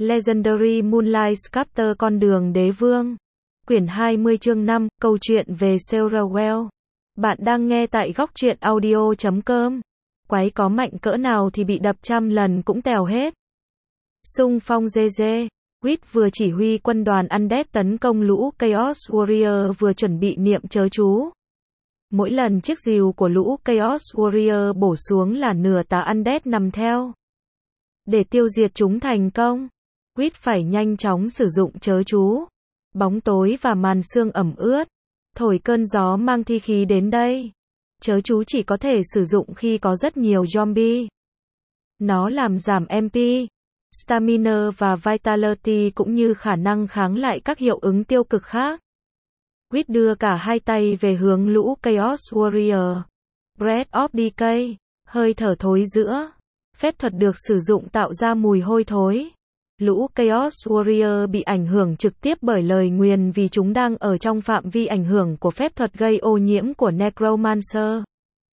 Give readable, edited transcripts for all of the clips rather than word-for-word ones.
Legendary Moonlight Sculptor Con đường đế vương. Quyển 20 chương 5, câu chuyện về Sarawell. Bạn đang nghe tại góc truyện audio.com. Quái có mạnh cỡ nào thì bị đập trăm lần cũng tèo hết. Xung phong GG. Quýt vừa chỉ huy quân đoàn Undead tấn công lũ Chaos Warrior vừa chuẩn bị niệm chớ chú. Mỗi lần chiếc rìu của lũ Chaos Warrior bổ xuống là nửa tá Undead nằm theo. Để tiêu diệt chúng thành công, Quýt phải nhanh chóng sử dụng chớ chú. Bóng tối và màn sương ẩm ướt, thổi cơn gió mang thi khí đến đây. Chớ chú chỉ có thể sử dụng khi có rất nhiều zombie. Nó làm giảm MP, Stamina và Vitality cũng như khả năng kháng lại các hiệu ứng tiêu cực khác. Quýt đưa cả hai tay về hướng lũ Chaos Warrior. Breath of Decay, hơi thở thối giữa. Phép thuật được sử dụng tạo ra mùi hôi thối. Lũ Chaos Warrior bị ảnh hưởng trực tiếp bởi lời nguyền vì chúng đang ở trong phạm vi ảnh hưởng của phép thuật gây ô nhiễm của Necromancer.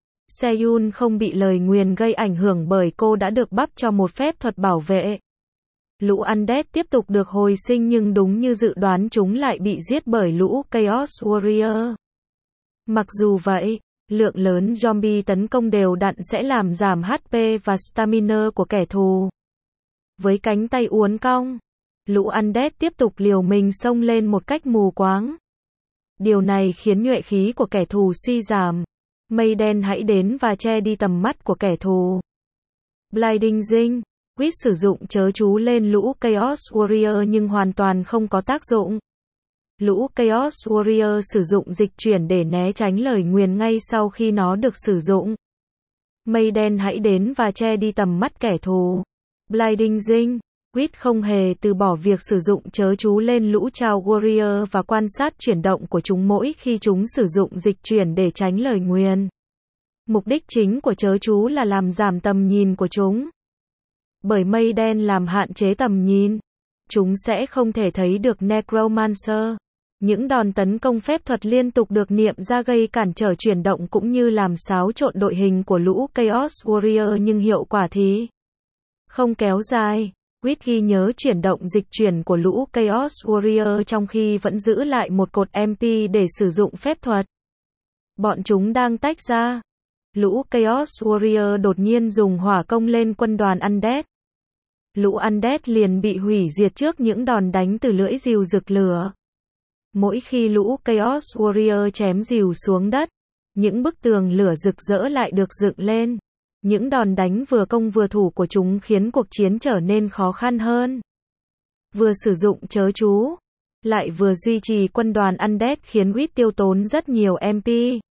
Seyun không bị lời nguyền gây ảnh hưởng bởi cô đã được bắp cho một phép thuật bảo vệ. Lũ Undead tiếp tục được hồi sinh nhưng đúng như dự đoán chúng lại bị giết bởi lũ Chaos Warrior. Mặc dù vậy, lượng lớn zombie tấn công đều đặn sẽ làm giảm HP và stamina của kẻ thù. Với cánh tay uốn cong, lũ Undead tiếp tục liều mình xông lên một cách mù quáng. Điều này khiến nhuệ khí của kẻ thù suy giảm. Mây đen hãy đến và che đi tầm mắt của kẻ thù. Blinding Zinc. Quýt sử dụng chớ chú lên lũ Chaos Warrior nhưng hoàn toàn không có tác dụng. Lũ Chaos Warrior sử dụng dịch chuyển để né tránh lời nguyền ngay sau khi nó được sử dụng. Mây đen hãy đến và che đi tầm mắt kẻ thù. Blinding Zinc. Quýt không hề từ bỏ việc sử dụng chớ chú lên lũ Chao Warrior và quan sát chuyển động của chúng mỗi khi chúng sử dụng dịch chuyển để tránh lời nguyền. Mục đích chính của chớ chú là làm giảm tầm nhìn của chúng. Bởi mây đen làm hạn chế tầm nhìn, chúng sẽ không thể thấy được Necromancer. Những đòn tấn công phép thuật liên tục được niệm ra gây cản trở chuyển động cũng như làm xáo trộn đội hình của lũ Chaos Warrior nhưng hiệu quả thì không kéo dài. Quýt ghi nhớ chuyển động dịch chuyển của lũ Chaos Warrior trong khi vẫn giữ lại một cột MP để sử dụng phép thuật. Bọn chúng đang tách ra. Lũ Chaos Warrior đột nhiên dùng hỏa công lên quân đoàn Undead. Lũ Undead liền bị hủy diệt trước những đòn đánh từ lưỡi rìu rực lửa. Mỗi khi lũ Chaos Warrior chém rìu xuống đất, những bức tường lửa rực rỡ lại được dựng lên. Những đòn đánh vừa công vừa thủ của chúng khiến cuộc chiến trở nên khó khăn hơn. Vừa sử dụng chớ chú, lại vừa duy trì quân đoàn Undead khiến Quýt tiêu tốn rất nhiều MP.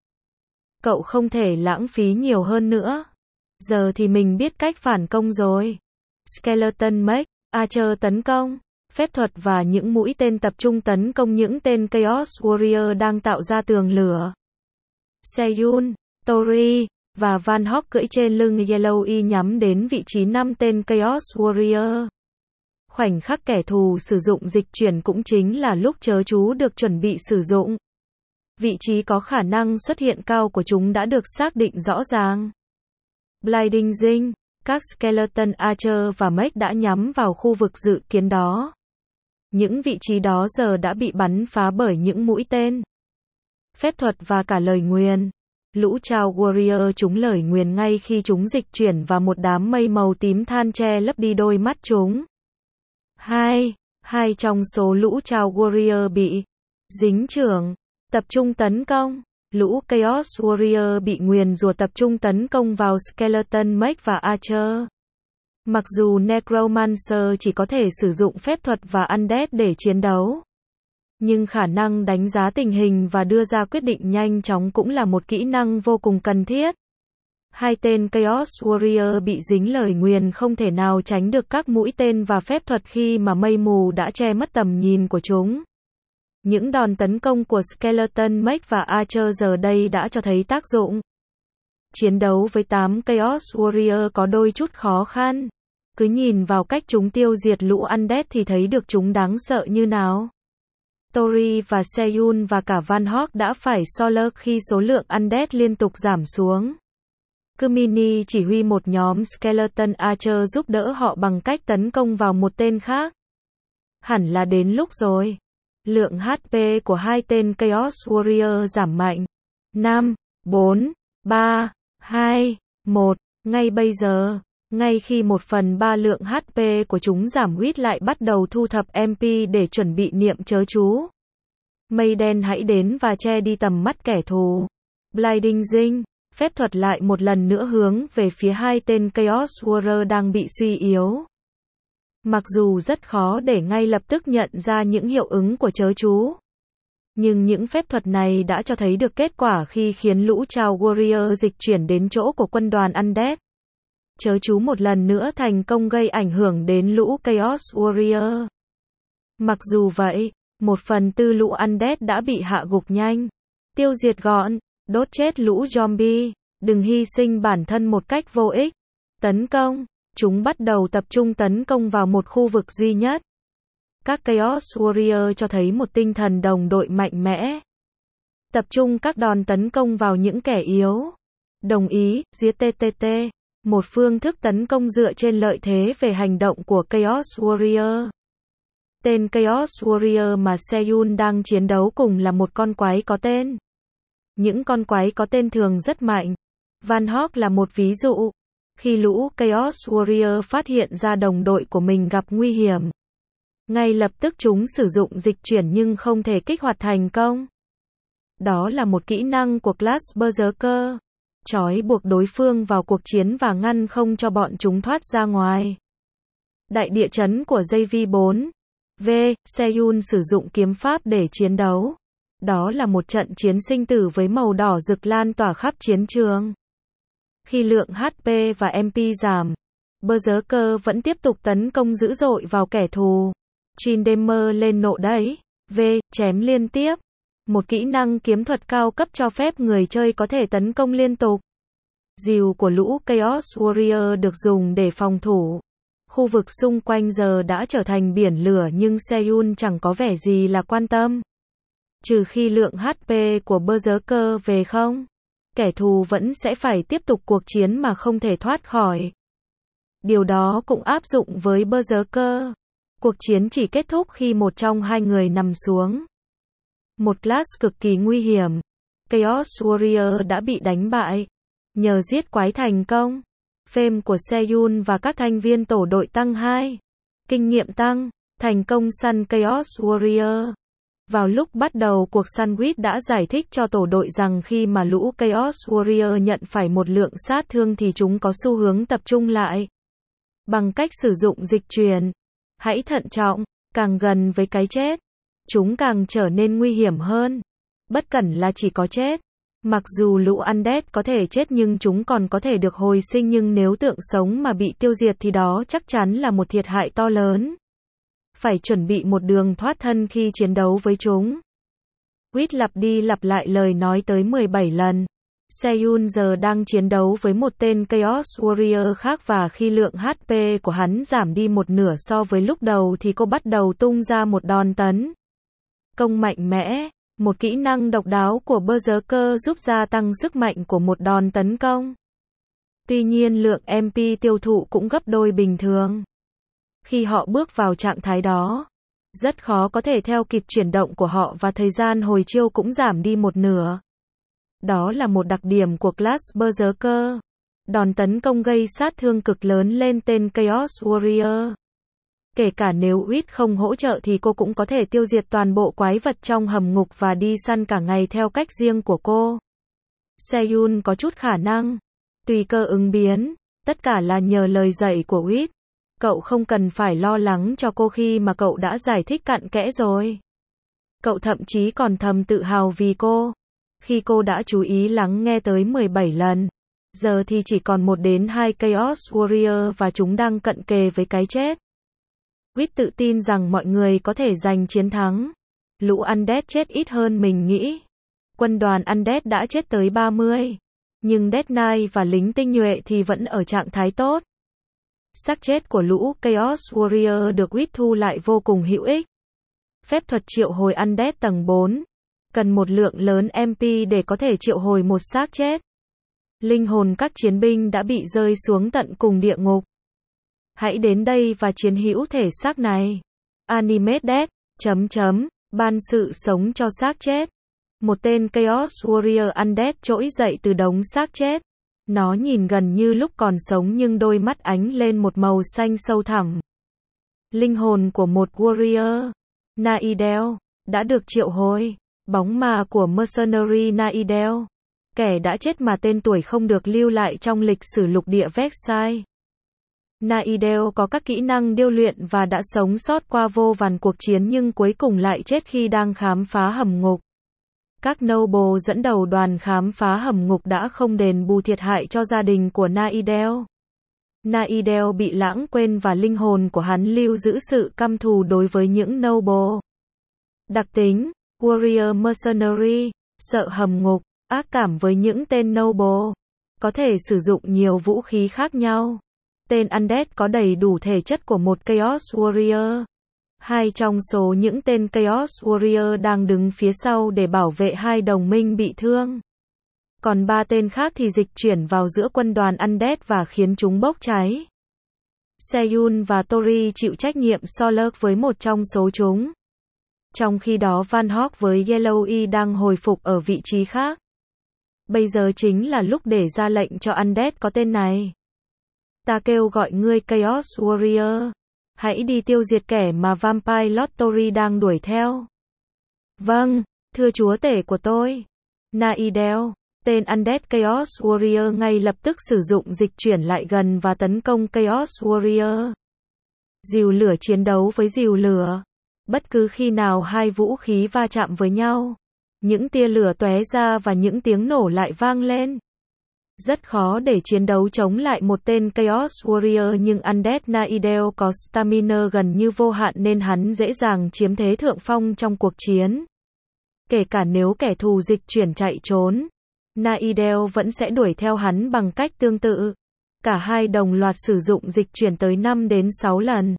Cậu không thể lãng phí nhiều hơn nữa. Giờ thì mình biết cách phản công rồi. Skeleton Mech, Archer tấn công, phép thuật và những mũi tên tập trung tấn công những tên Chaos Warrior đang tạo ra tường lửa. Seyun, Tori và Van Hawk cưỡi trên lưng Yellowy nhắm đến vị trí 5 tên Chaos Warrior. Khoảnh khắc kẻ thù sử dụng dịch chuyển cũng chính là lúc chớ chú được chuẩn bị sử dụng. Vị trí có khả năng xuất hiện cao của chúng đã được xác định rõ ràng. Blinding Zinc. Các Skeleton Archer và Mech đã nhắm vào khu vực dự kiến đó. Những vị trí đó giờ đã bị bắn phá bởi những mũi tên, phép thuật và cả lời nguyền. Lũ Chao Warrior trúng lời nguyền ngay khi chúng dịch chuyển và một đám mây màu tím than che lấp đi đôi mắt chúng. Hai trong số lũ Chao Warrior bị dính chưởng, tập trung tấn công. Lũ Chaos Warrior bị nguyền rủa tập trung tấn công vào Skeleton Mech và Archer. Mặc dù Necromancer chỉ có thể sử dụng phép thuật và Undead để chiến đấu, nhưng khả năng đánh giá tình hình và đưa ra quyết định nhanh chóng cũng là một kỹ năng vô cùng cần thiết. Hai tên Chaos Warrior bị dính lời nguyền không thể nào tránh được các mũi tên và phép thuật khi mà mây mù đã che mất tầm nhìn của chúng. Những đòn tấn công của Skeleton Mech và Archer giờ đây đã cho thấy tác dụng. Chiến đấu với 8 Chaos Warrior có đôi chút khó khăn. Cứ nhìn vào cách chúng tiêu diệt lũ Undead thì thấy được chúng đáng sợ như nào. Tori và Seyun và cả Van Hawk đã phải solo khi số lượng Undead liên tục giảm xuống. Kumini chỉ huy một nhóm Skeleton Archer giúp đỡ họ bằng cách tấn công vào một tên khác. Hẳn là đến lúc rồi. Lượng HP của hai tên Chaos Warrior giảm mạnh. 5, 4, 3, 2, 1. Ngay bây giờ, ngay khi 1/3 lượng HP của chúng giảm, Wit lại bắt đầu thu thập MP để chuẩn bị niệm chớ chú. Mây đen hãy đến và che đi tầm mắt kẻ thù. Blinding Ring, phép thuật lại một lần nữa hướng về phía hai tên Chaos Warrior đang bị suy yếu. Mặc dù rất khó để ngay lập tức nhận ra những hiệu ứng của chớ chú, nhưng những phép thuật này đã cho thấy được kết quả khi khiến lũ Chaos Warrior dịch chuyển đến chỗ của quân đoàn Undead. Chớ chú một lần nữa thành công gây ảnh hưởng đến lũ Chaos Warrior. Mặc dù vậy, 1/4 lũ Undead đã bị hạ gục nhanh, tiêu diệt gọn, đốt chết lũ zombie. Đừng hy sinh bản thân một cách vô ích. Tấn công. Chúng bắt đầu tập trung tấn công vào một khu vực duy nhất. Các Chaos Warrior cho thấy một tinh thần đồng đội mạnh mẽ. Tập trung các đòn tấn công vào những kẻ yếu. Đồng ý, giết TTT. Một phương thức tấn công dựa trên lợi thế về hành động của Chaos Warrior. Tên Chaos Warrior mà Seyun đang chiến đấu cùng là một con quái có tên. Những con quái có tên thường rất mạnh. Van Hawk là một ví dụ. Khi lũ Chaos Warrior phát hiện ra đồng đội của mình gặp nguy hiểm, ngay lập tức chúng sử dụng dịch chuyển nhưng không thể kích hoạt thành công. Đó là một kỹ năng của class Berserker. Trói buộc đối phương vào cuộc chiến và ngăn không cho bọn chúng thoát ra ngoài. Đại địa chấn của JV4. V. Seyun sử dụng kiếm pháp để chiến đấu. Đó là một trận chiến sinh tử với màu đỏ rực lan tỏa khắp chiến trường. Khi lượng HP và MP giảm, Berserker vẫn tiếp tục tấn công dữ dội vào kẻ thù. Trindemer lên nộ đấy. V. Chém liên tiếp. Một kỹ năng kiếm thuật cao cấp cho phép người chơi có thể tấn công liên tục. Rìu của lũ Chaos Warrior được dùng để phòng thủ. Khu vực xung quanh giờ đã trở thành biển lửa nhưng Seyun chẳng có vẻ gì là quan tâm. Trừ khi lượng HP của Berserker về không, kẻ thù vẫn sẽ phải tiếp tục cuộc chiến mà không thể thoát khỏi. Điều đó cũng áp dụng với Berserker. Cuộc chiến chỉ kết thúc khi một trong hai người nằm xuống. Một class cực kỳ nguy hiểm. Chaos Warrior đã bị đánh bại. Nhờ giết quái thành công. Fame của Seyun và các thành viên tổ đội tăng 2. Kinh nghiệm tăng. Thành công săn Chaos Warrior. Vào lúc bắt đầu cuộc săn, Wit đã giải thích cho tổ đội rằng khi mà lũ Chaos Warrior nhận phải một lượng sát thương thì chúng có xu hướng tập trung lại. Bằng cách sử dụng dịch chuyển. Hãy thận trọng, càng gần với cái chết, chúng càng trở nên nguy hiểm hơn. Bất cẩn là chỉ có chết. Mặc dù lũ Undead có thể chết nhưng chúng còn có thể được hồi sinh, nhưng nếu tượng sống mà bị tiêu diệt thì đó chắc chắn là một thiệt hại to lớn. Phải chuẩn bị một đường thoát thân khi chiến đấu với chúng. Wit lặp đi lặp lại lời nói tới 17 lần. Seyun giờ đang chiến đấu với một tên Chaos Warrior khác và khi lượng HP của hắn giảm đi một nửa so với lúc đầu thì cô bắt đầu tung ra một đòn tấn công mạnh mẽ. Một kỹ năng độc đáo của Berserker giúp gia tăng sức mạnh của một đòn tấn công. Tuy nhiên lượng MP tiêu thụ cũng gấp đôi bình thường. Khi họ bước vào trạng thái đó, rất khó có thể theo kịp chuyển động của họ và thời gian hồi chiêu cũng giảm đi một nửa. Đó là một đặc điểm của class Berserker. Đòn tấn công gây sát thương cực lớn lên tên Chaos Warrior. Kể cả nếu Wit không hỗ trợ thì cô cũng có thể tiêu diệt toàn bộ quái vật trong hầm ngục và đi săn cả ngày theo cách riêng của cô. Seyun có chút khả năng. Tùy cơ ứng biến. Tất cả là nhờ lời dạy của Wit. Cậu không cần phải lo lắng cho cô khi mà cậu đã giải thích cặn kẽ rồi. Cậu thậm chí còn thầm tự hào vì cô. Khi cô đã chú ý lắng nghe tới 17 lần. Giờ thì chỉ còn 1 đến 2 Chaos Warrior và chúng đang cận kề với cái chết. Wit tự tin rằng mọi người có thể giành chiến thắng. Lũ Undead chết ít hơn mình nghĩ. Quân đoàn Undead đã chết tới 30. Nhưng Death Knight và lính tinh nhuệ thì vẫn ở trạng thái tốt. Xác chết của lũ Chaos Warrior được Wit thu lại vô cùng hữu ích. Phép thuật triệu hồi Undead tầng 4. Cần một lượng lớn MP để có thể triệu hồi một xác chết. Linh hồn các chiến binh đã bị rơi xuống tận cùng địa ngục. Hãy đến đây và chiến hữu thể xác này. Animated, ban sự sống cho xác chết. Một tên Chaos Warrior Undead trỗi dậy từ đống xác chết. Nó nhìn gần như lúc còn sống nhưng đôi mắt ánh lên một màu xanh sâu thẳm. Linh hồn của một Warrior, Naidel, đã được triệu hồi. Bóng ma của Mercenary Naidel, kẻ đã chết mà tên tuổi không được lưu lại trong lịch sử lục địa Vexai. Naidel có các kỹ năng điêu luyện và đã sống sót qua vô vàn cuộc chiến nhưng cuối cùng lại chết khi đang khám phá hầm ngục. Các noble dẫn đầu đoàn khám phá hầm ngục đã không đền bù thiệt hại cho gia đình của Naidel. Naidel bị lãng quên và linh hồn của hắn lưu giữ sự căm thù đối với những noble. Đặc tính, Warrior Mercenary, sợ hầm ngục, ác cảm với những tên noble, có thể sử dụng nhiều vũ khí khác nhau. Tên Undead có đầy đủ thể chất của một Chaos Warrior. Hai trong số những tên Chaos Warrior đang đứng phía sau để bảo vệ hai đồng minh bị thương. Còn ba tên khác thì dịch chuyển vào giữa quân đoàn Undead và khiến chúng bốc cháy. Seyun và Tori chịu trách nhiệm Solar với một trong số chúng. Trong khi đó Van Hawk với Yellow đang hồi phục ở vị trí khác. Bây giờ chính là lúc để ra lệnh cho Undead có tên này. Ta kêu gọi ngươi Chaos Warrior. Hãy đi tiêu diệt kẻ mà Vampire Lord Tori đang đuổi theo. Vâng, thưa chúa tể của tôi. Naidel, tên Undead Chaos Warrior ngay lập tức sử dụng dịch chuyển lại gần và tấn công Chaos Warrior. Rìu lửa chiến đấu với rìu lửa. Bất cứ khi nào hai vũ khí va chạm với nhau, những tia lửa tóe ra và những tiếng nổ lại vang lên. Rất khó để chiến đấu chống lại một tên Chaos Warrior nhưng Undead Naidel có stamina gần như vô hạn nên hắn dễ dàng chiếm thế thượng phong trong cuộc chiến. Kể cả nếu kẻ thù dịch chuyển chạy trốn, Naidel vẫn sẽ đuổi theo hắn bằng cách tương tự. Cả hai đồng loạt sử dụng dịch chuyển tới 5 đến 6 lần.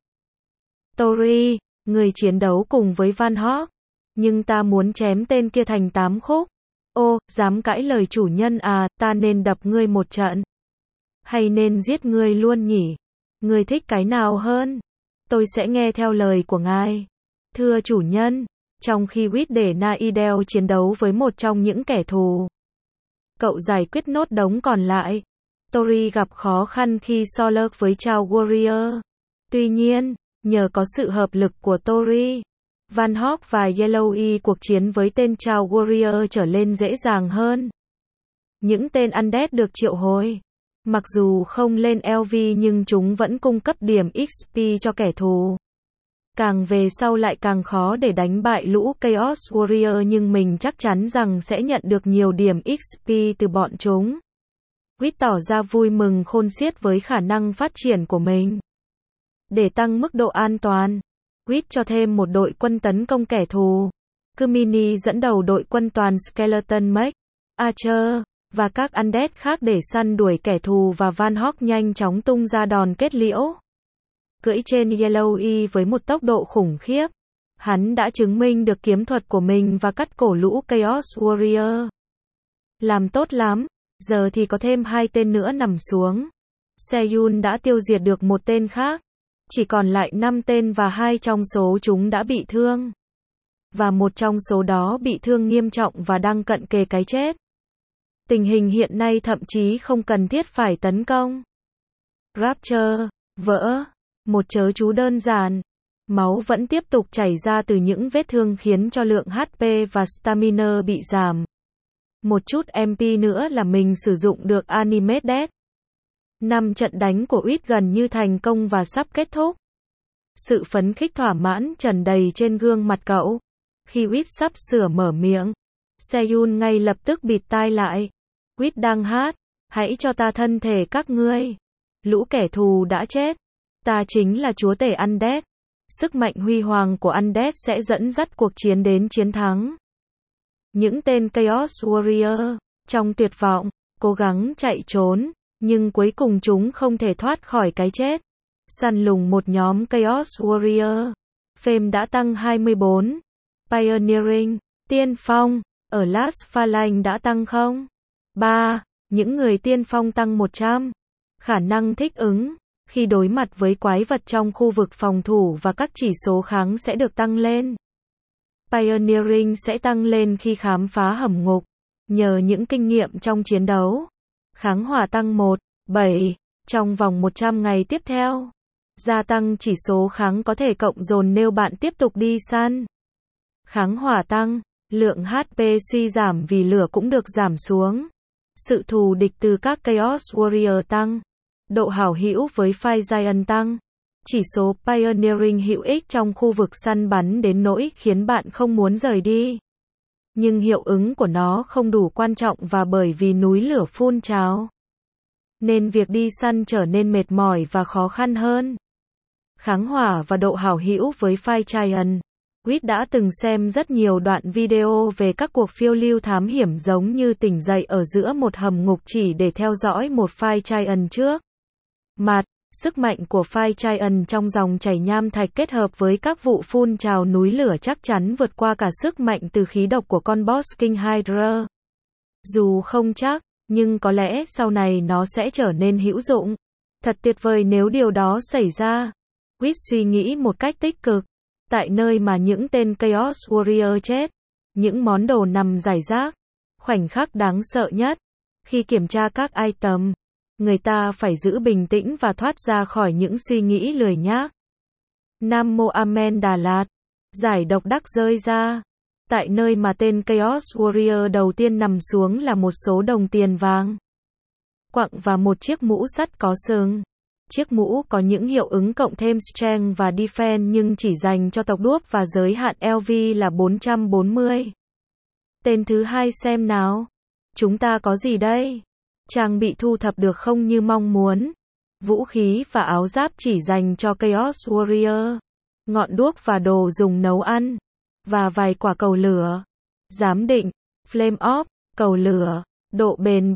Tori, người chiến đấu cùng với Van Hawk. Nhưng ta muốn chém tên kia thành 8 khúc. Ô, dám cãi lời chủ nhân à, ta nên đập ngươi một trận. Hay nên giết ngươi luôn nhỉ? Ngươi thích cái nào hơn? Tôi sẽ nghe theo lời của ngài. Thưa chủ nhân, trong khi Wit để Naidel chiến đấu với một trong những kẻ thù, cậu giải quyết nốt đống còn lại. Tori gặp khó khăn khi so lơ với Chao Warrior. Tuy nhiên, nhờ có sự hợp lực của Tori, Van Hawk và Yellow cuộc chiến với tên Chao Warrior trở lên dễ dàng hơn. Những tên Undead được triệu hồi. Mặc dù không lên LV nhưng chúng vẫn cung cấp điểm XP cho kẻ thù. Càng về sau lại càng khó để đánh bại lũ Chaos Warrior nhưng mình chắc chắn rằng sẽ nhận được nhiều điểm XP từ bọn chúng. Wit tỏ ra vui mừng khôn xiết với khả năng phát triển của mình. Để tăng mức độ an toàn, Wit cho thêm một đội quân tấn công kẻ thù. Kumini dẫn đầu đội quân toàn Skeleton Mech, Archer, và các Undead khác để săn đuổi kẻ thù và Van Hawk nhanh chóng tung ra đòn kết liễu. Cưỡi trên Yellow với một tốc độ khủng khiếp. Hắn đã chứng minh được kiếm thuật của mình và cắt cổ lũ Chaos Warrior. Làm tốt lắm, giờ thì có thêm 2 tên nữa nằm xuống. Seyun đã tiêu diệt được một tên khác. Chỉ còn lại 5 tên và 2 trong số chúng đã bị thương. Và một trong số đó bị thương nghiêm trọng và đang cận kề cái chết. Tình hình hiện nay thậm chí không cần thiết phải tấn công. Rapture, vỡ, một chớ chú đơn giản. Máu vẫn tiếp tục chảy ra từ những vết thương khiến cho lượng HP và stamina bị giảm. Một chút MP nữa là mình sử dụng được Animated. 5 trận đánh của Wit gần như thành công và sắp kết thúc. Sự phấn khích thỏa mãn tràn đầy trên gương mặt cậu. Khi Wit sắp sửa mở miệng, Seyun ngay lập tức bịt tai lại. Wit đang hát, hãy cho ta thân thể các ngươi. Lũ kẻ thù đã chết. Ta chính là chúa tể Undead. Sức mạnh huy hoàng của Undead sẽ dẫn dắt cuộc chiến đến chiến thắng. Những tên Chaos Warrior, trong tuyệt vọng, cố gắng chạy trốn, nhưng cuối cùng chúng không thể thoát khỏi cái chết. Săn lùng một nhóm Chaos Warrior. Fame đã tăng 24. Pioneering, tiên phong, ở Last Phalanx đã tăng không? 3. Những người tiên phong tăng 100. Khả năng thích ứng, Khi đối mặt với quái vật trong khu vực phòng thủ và các chỉ số kháng sẽ được tăng lên. Pioneering sẽ tăng lên khi khám phá hầm ngục. Nhờ những kinh nghiệm trong chiến đấu. Kháng hỏa tăng 1,7 trong vòng 100 ngày tiếp theo. Gia tăng chỉ số kháng có thể cộng dồn nếu bạn tiếp tục đi săn. Kháng hỏa tăng, lượng HP suy giảm vì lửa cũng được giảm xuống. Sự thù địch từ các Chaos Warrior tăng. Độ hảo hữu với Fire Giant tăng. Chỉ số Pioneering hữu ích trong khu vực săn bắn đến nỗi khiến bạn không muốn rời đi. Nhưng hiệu ứng của nó không đủ quan trọng và bởi vì núi lửa phun trào, nên việc đi săn trở nên mệt mỏi và khó khăn hơn. Kháng hỏa và độ hảo hữu với Fire Giant. Reed đã từng xem rất nhiều đoạn video về các cuộc phiêu lưu thám hiểm giống như tỉnh dậy ở giữa một hầm ngục chỉ để theo dõi một Fire Giant trước mặt. Sức mạnh của Fire Giant trong dòng chảy nham thạch kết hợp với các vụ phun trào núi lửa chắc chắn vượt qua cả sức mạnh từ khí độc của con boss King Hydra. Dù không chắc, nhưng có lẽ sau này nó sẽ trở nên hữu dụng. Thật tuyệt vời nếu điều đó xảy ra. Reed suy nghĩ một cách tích cực. Tại nơi mà những tên Chaos Warrior chết, những món đồ nằm rải rác. Khoảnh khắc đáng sợ nhất. Khi kiểm tra các item, người ta phải giữ bình tĩnh và thoát ra khỏi những suy nghĩ lười nhác. Nam Mô Amen Đà Lạt. Giải độc đắc rơi ra. Tại nơi mà tên Chaos Warrior đầu tiên nằm xuống là một số đồng tiền vàng, quặng và một chiếc mũ sắt có sừng. Chiếc mũ có những hiệu ứng cộng thêm Strength và Defense nhưng chỉ dành cho tộc đuốc và giới hạn LV là 440. Tên thứ hai xem nào. Chúng ta có gì đây? Trang bị thu thập được không như mong muốn. Vũ khí và áo giáp chỉ dành cho Chaos Warrior. Ngọn đuốc và đồ dùng nấu ăn. Và vài quả cầu lửa. Giám định. Flame Orb, cầu lửa. Độ bền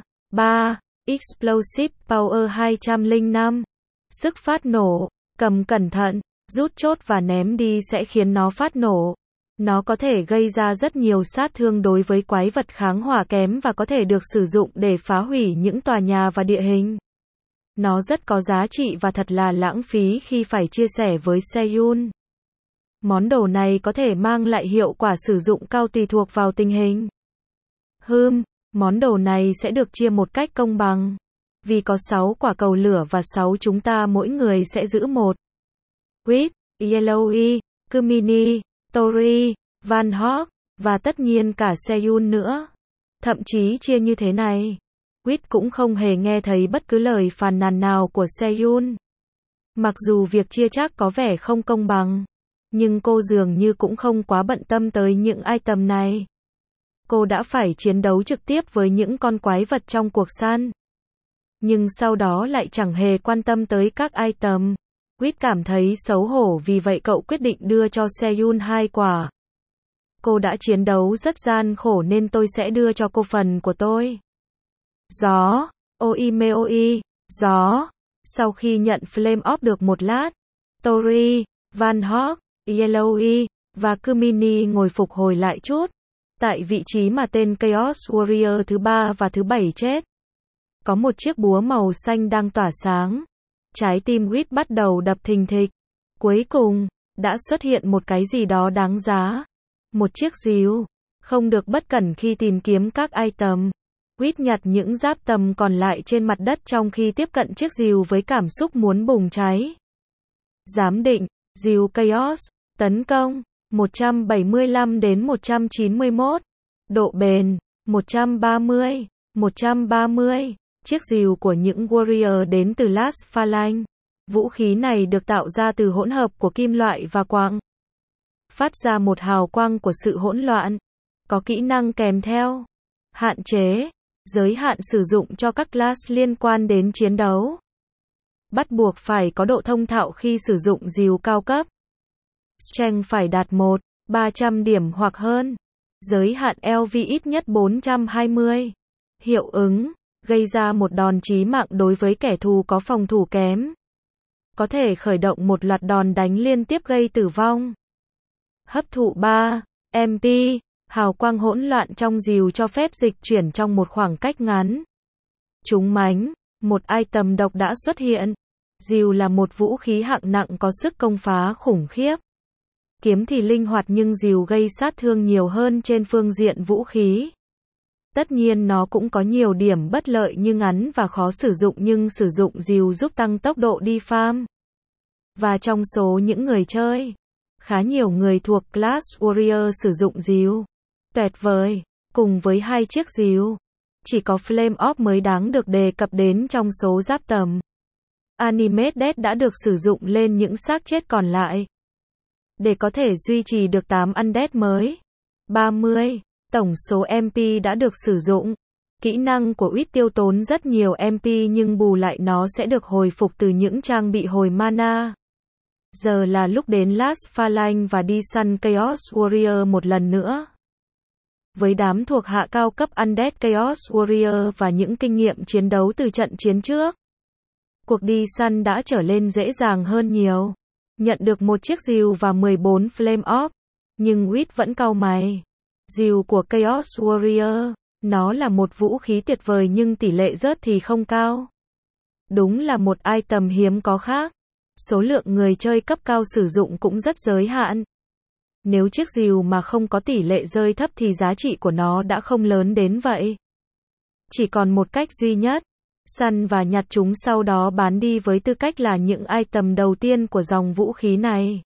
3. Explosive Power 205. Sức phát nổ. Cầm cẩn thận. Rút chốt và ném đi sẽ khiến nó phát nổ. Nó có thể gây ra rất nhiều sát thương đối với quái vật kháng hỏa kém và có thể được sử dụng để phá hủy những tòa nhà và địa hình. Nó rất có giá trị và thật là lãng phí khi phải chia sẻ với Seiyun. Món đồ này có thể mang lại hiệu quả sử dụng cao tùy thuộc vào tình hình. Món đồ này sẽ được chia một cách công bằng. Vì có 6 quả cầu lửa và 6 chúng ta mỗi người sẽ giữ một. Reed, Yellowy, Kumini, Tori, Van Hawk, và tất nhiên cả Seiyun nữa. Thậm chí chia như thế này. Reed cũng không hề nghe thấy bất cứ lời phàn nàn nào của Seiyun. Mặc dù việc chia chắc có vẻ không công bằng, nhưng cô dường như cũng không quá bận tâm tới những item này. Cô đã phải chiến đấu trực tiếp với những con quái vật trong cuộc săn. Nhưng sau đó lại chẳng hề quan tâm tới các item. Reed cảm thấy xấu hổ vì vậy cậu quyết định đưa cho Seiyun 2 quả. Cô đã chiến đấu rất gian khổ nên tôi sẽ đưa cho cô phần của tôi. Gió. Oimeoi. Gió. Sau khi nhận Flame Orb được một lát, Tori, Van Hawk, Yellowy, và Kumini ngồi phục hồi lại chút. Tại vị trí mà tên Chaos Warrior thứ 3 và thứ 7 chết, có một chiếc búa màu xanh đang tỏa sáng. Trái tim Reed bắt đầu đập thình thịch. Cuối cùng, đã xuất hiện một cái gì đó đáng giá. Một chiếc rìu. Không được bất cẩn khi tìm kiếm các item. Reed nhặt những giáp tầm còn lại trên mặt đất trong khi tiếp cận chiếc rìu với cảm xúc muốn bùng cháy. Giám định. Rìu Chaos. Tấn công. 175 đến 191. Độ bền. 130. 130. Chiếc rìu của những warrior đến từ Last Phalanx. Vũ khí này được tạo ra từ hỗn hợp của kim loại và quặng. Phát ra một hào quang của sự hỗn loạn. Có kỹ năng kèm theo. Hạn chế. Giới hạn sử dụng cho các class liên quan đến chiến đấu. Bắt buộc phải có độ thông thạo khi sử dụng rìu cao cấp. Strength phải đạt 300 điểm hoặc hơn. Giới hạn LV ít nhất 420. Hiệu ứng. Gây ra một đòn chí mạng đối với kẻ thù có phòng thủ kém. Có thể khởi động một loạt đòn đánh liên tiếp gây tử vong. Hấp thụ 3 MP. Hào quang hỗn loạn trong rìu cho phép dịch chuyển trong một khoảng cách ngắn. Trúng mánh. Một item độc đã xuất hiện. Rìu là một vũ khí hạng nặng có sức công phá khủng khiếp. Kiếm thì linh hoạt nhưng rìu gây sát thương nhiều hơn trên phương diện vũ khí. Tất nhiên nó cũng có nhiều điểm bất lợi như ngắn và khó sử dụng, nhưng sử dụng rìu giúp tăng tốc độ đi farm. Và trong số những người chơi, khá nhiều người thuộc Class Warrior sử dụng rìu. Tuyệt vời, cùng với hai chiếc rìu, chỉ có Flame Orb mới đáng được đề cập đến trong số giáp tầm. Animate Death đã được sử dụng lên những xác chết còn lại, để có thể duy trì được 8 Undead mới. 30. Tổng số MP đã được sử dụng. Kỹ năng của Wit tiêu tốn rất nhiều MP nhưng bù lại nó sẽ được hồi phục từ những trang bị hồi mana. Giờ là lúc đến Last Phalanx và đi săn Chaos Warrior một lần nữa. Với đám thuộc hạ cao cấp Undead Chaos Warrior và những kinh nghiệm chiến đấu từ trận chiến trước, cuộc đi săn đã trở lên dễ dàng hơn nhiều. Nhận được một chiếc rìu và 14 Flame Orb, nhưng Wit vẫn cau mày. Rìu của Chaos Warrior, nó là một vũ khí tuyệt vời nhưng tỷ lệ rớt thì không cao. Đúng là một item hiếm có khác. Số lượng người chơi cấp cao sử dụng cũng rất giới hạn. Nếu chiếc rìu mà không có tỷ lệ rơi thấp thì giá trị của nó đã không lớn đến vậy. Chỉ còn một cách duy nhất, săn và nhặt chúng sau đó bán đi với tư cách là những item đầu tiên của dòng vũ khí này.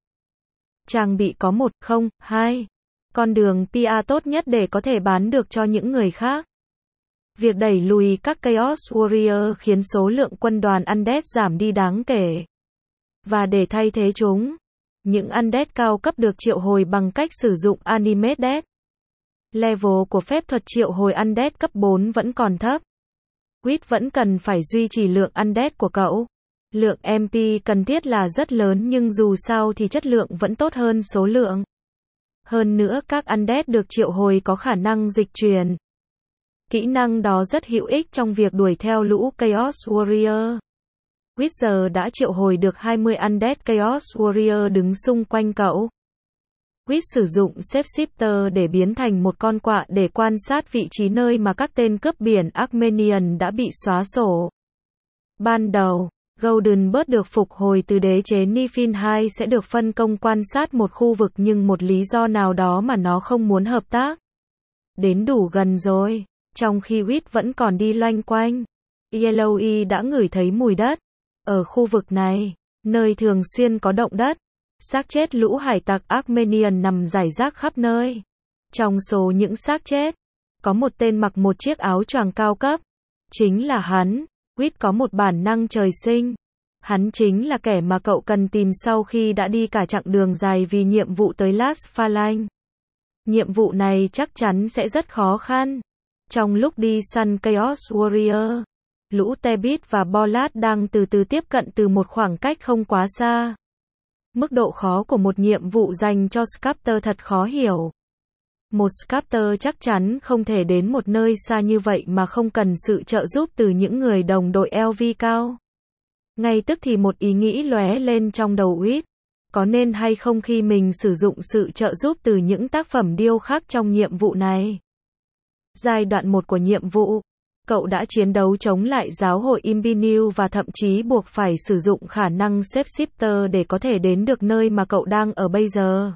Trang bị có 1, 0, 2. Con đường PR tốt nhất để có thể bán được cho những người khác. Việc đẩy lùi các Chaos Warrior khiến số lượng quân đoàn Undead giảm đi đáng kể. Và để thay thế chúng, những Undead cao cấp được triệu hồi bằng cách sử dụng Animate Death. Level của phép thuật triệu hồi Undead cấp 4 vẫn còn thấp. Wit vẫn cần phải duy trì lượng Undead của cậu. Lượng MP cần thiết là rất lớn nhưng dù sao thì chất lượng vẫn tốt hơn số lượng. Hơn nữa các Undead được triệu hồi có khả năng dịch chuyển. Kỹ năng đó rất hữu ích trong việc đuổi theo lũ Chaos Warrior. Wit giờ đã triệu hồi được 20 Undead Chaos Warrior đứng xung quanh cậu. Wit sử dụng Shapeshifter để biến thành một con quạ để quan sát vị trí nơi mà các tên cướp biển Armenian đã bị xóa sổ. Ban đầu, Golden Bird được phục hồi từ đế chế Niflheim sẽ được phân công quan sát một khu vực nhưng một lý do nào đó mà nó không muốn hợp tác. Đến đủ gần rồi, trong khi Wit vẫn còn đi loanh quanh, Yellowy đã ngửi thấy mùi đất. Ở khu vực này, nơi thường xuyên có động đất, xác chết lũ hải tặc Armenian nằm rải rác khắp nơi. Trong số những xác chết, có một tên mặc một chiếc áo choàng cao cấp. Chính là hắn. Wit có một bản năng trời sinh. Hắn chính là kẻ mà cậu cần tìm sau khi đã đi cả chặng đường dài vì nhiệm vụ tới Last Phalanx. Nhiệm vụ này chắc chắn sẽ rất khó khăn. Trong lúc đi săn Chaos Warrior, lũ Tebit và Bolat đang từ từ tiếp cận từ một khoảng cách không quá xa. Mức độ khó của một nhiệm vụ dành cho Sculptor thật khó hiểu. Một Sculptor chắc chắn không thể đến một nơi xa như vậy mà không cần sự trợ giúp từ những người đồng đội LV cao. Ngay tức thì một ý nghĩ lóe lên trong đầu Wit. Có nên hay không khi mình sử dụng sự trợ giúp từ những tác phẩm điêu khắc trong nhiệm vụ này? Giai đoạn 1 của nhiệm vụ, cậu đã chiến đấu chống lại giáo hội Imbinu và thậm chí buộc phải sử dụng khả năng Shapeshifter để có thể đến được nơi mà cậu đang ở bây giờ.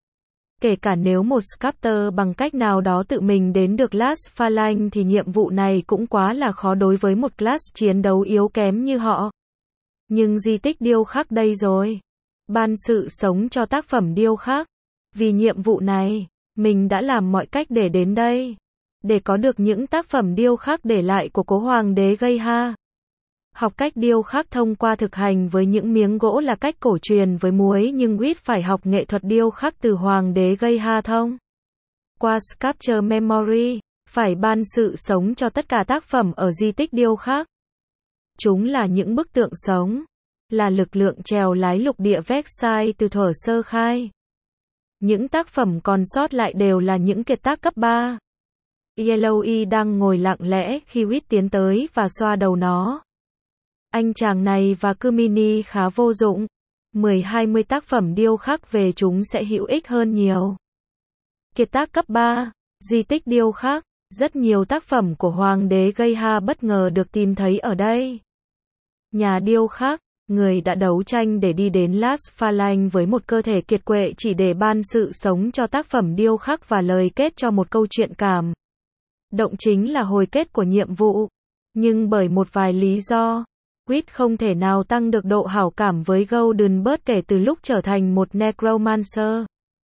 Kể cả nếu một Sculptor bằng cách nào đó tự mình đến được Last Phalanx thì nhiệm vụ này cũng quá là khó đối với một class chiến đấu yếu kém như họ. Nhưng di tích điêu khắc đây rồi. Ban sự sống cho tác phẩm điêu khắc. Vì nhiệm vụ này, mình đã làm mọi cách để đến đây. Để có được những tác phẩm điêu khắc để lại của cố hoàng đế Geha. Học cách điêu khắc thông qua thực hành với những miếng gỗ là cách cổ truyền với muối nhưng Wit phải học nghệ thuật điêu khắc từ hoàng đế Geha thông qua Sculpture Memory, phải ban sự sống cho tất cả tác phẩm ở di tích điêu khắc. Chúng là những bức tượng sống, là lực lượng trèo lái lục địa Versailles từ thuở sơ khai. Những tác phẩm còn sót lại đều là những kiệt tác cấp 3. Yellowy đang ngồi lặng lẽ khi Wit tiến tới và xoa đầu nó. Anh chàng này và Kumini khá vô dụng. 10-20 tác phẩm điêu khắc về chúng sẽ hữu ích hơn nhiều. Kiệt tác cấp 3, di tích điêu khắc, rất nhiều tác phẩm của hoàng đế Geha bất ngờ được tìm thấy ở đây. Nhà điêu khắc, người đã đấu tranh để đi đến Las Phalanx với một cơ thể kiệt quệ chỉ để ban sự sống cho tác phẩm điêu khắc và lời kết cho một câu chuyện cảm động chính là hồi kết của nhiệm vụ. Nhưng bởi một vài lý do, Quýt không thể nào tăng được độ hảo cảm với Goldenbird kể từ lúc trở thành một Necromancer.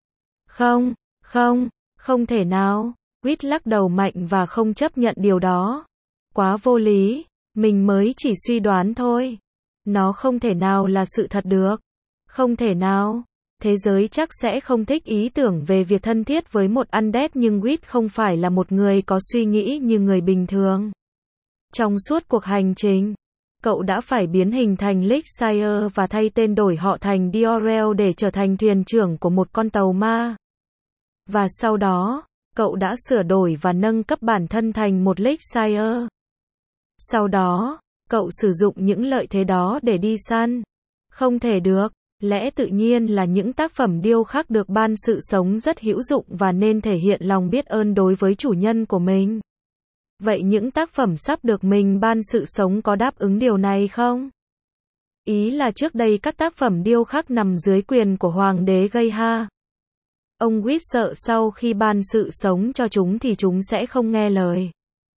Không thể nào. Quýt lắc đầu mạnh và không chấp nhận điều đó. Quá vô lý, mình mới chỉ suy đoán thôi. Nó không thể nào là sự thật được. Không thể nào. Thế giới chắc sẽ không thích ý tưởng về việc thân thiết với một undead, nhưng Quýt không phải là một người có suy nghĩ như người bình thường. Trong suốt cuộc hành trình, cậu đã phải biến hình thành Elixir và thay tên đổi họ thành Diorel để trở thành thuyền trưởng của một con tàu ma. Và sau đó, cậu đã sửa đổi và nâng cấp bản thân thành một Elixir. Sau đó, cậu sử dụng những lợi thế đó để đi săn. Không thể được. Lẽ tự nhiên là những tác phẩm điêu khắc được ban sự sống rất hữu dụng và nên thể hiện lòng biết ơn đối với chủ nhân của mình. Vậy những tác phẩm sắp được mình ban sự sống có đáp ứng điều này không? Ý là trước đây các tác phẩm điêu khắc nằm dưới quyền của Hoàng đế Geha. Ông Quýt sợ sau khi ban sự sống cho chúng thì chúng sẽ không nghe lời.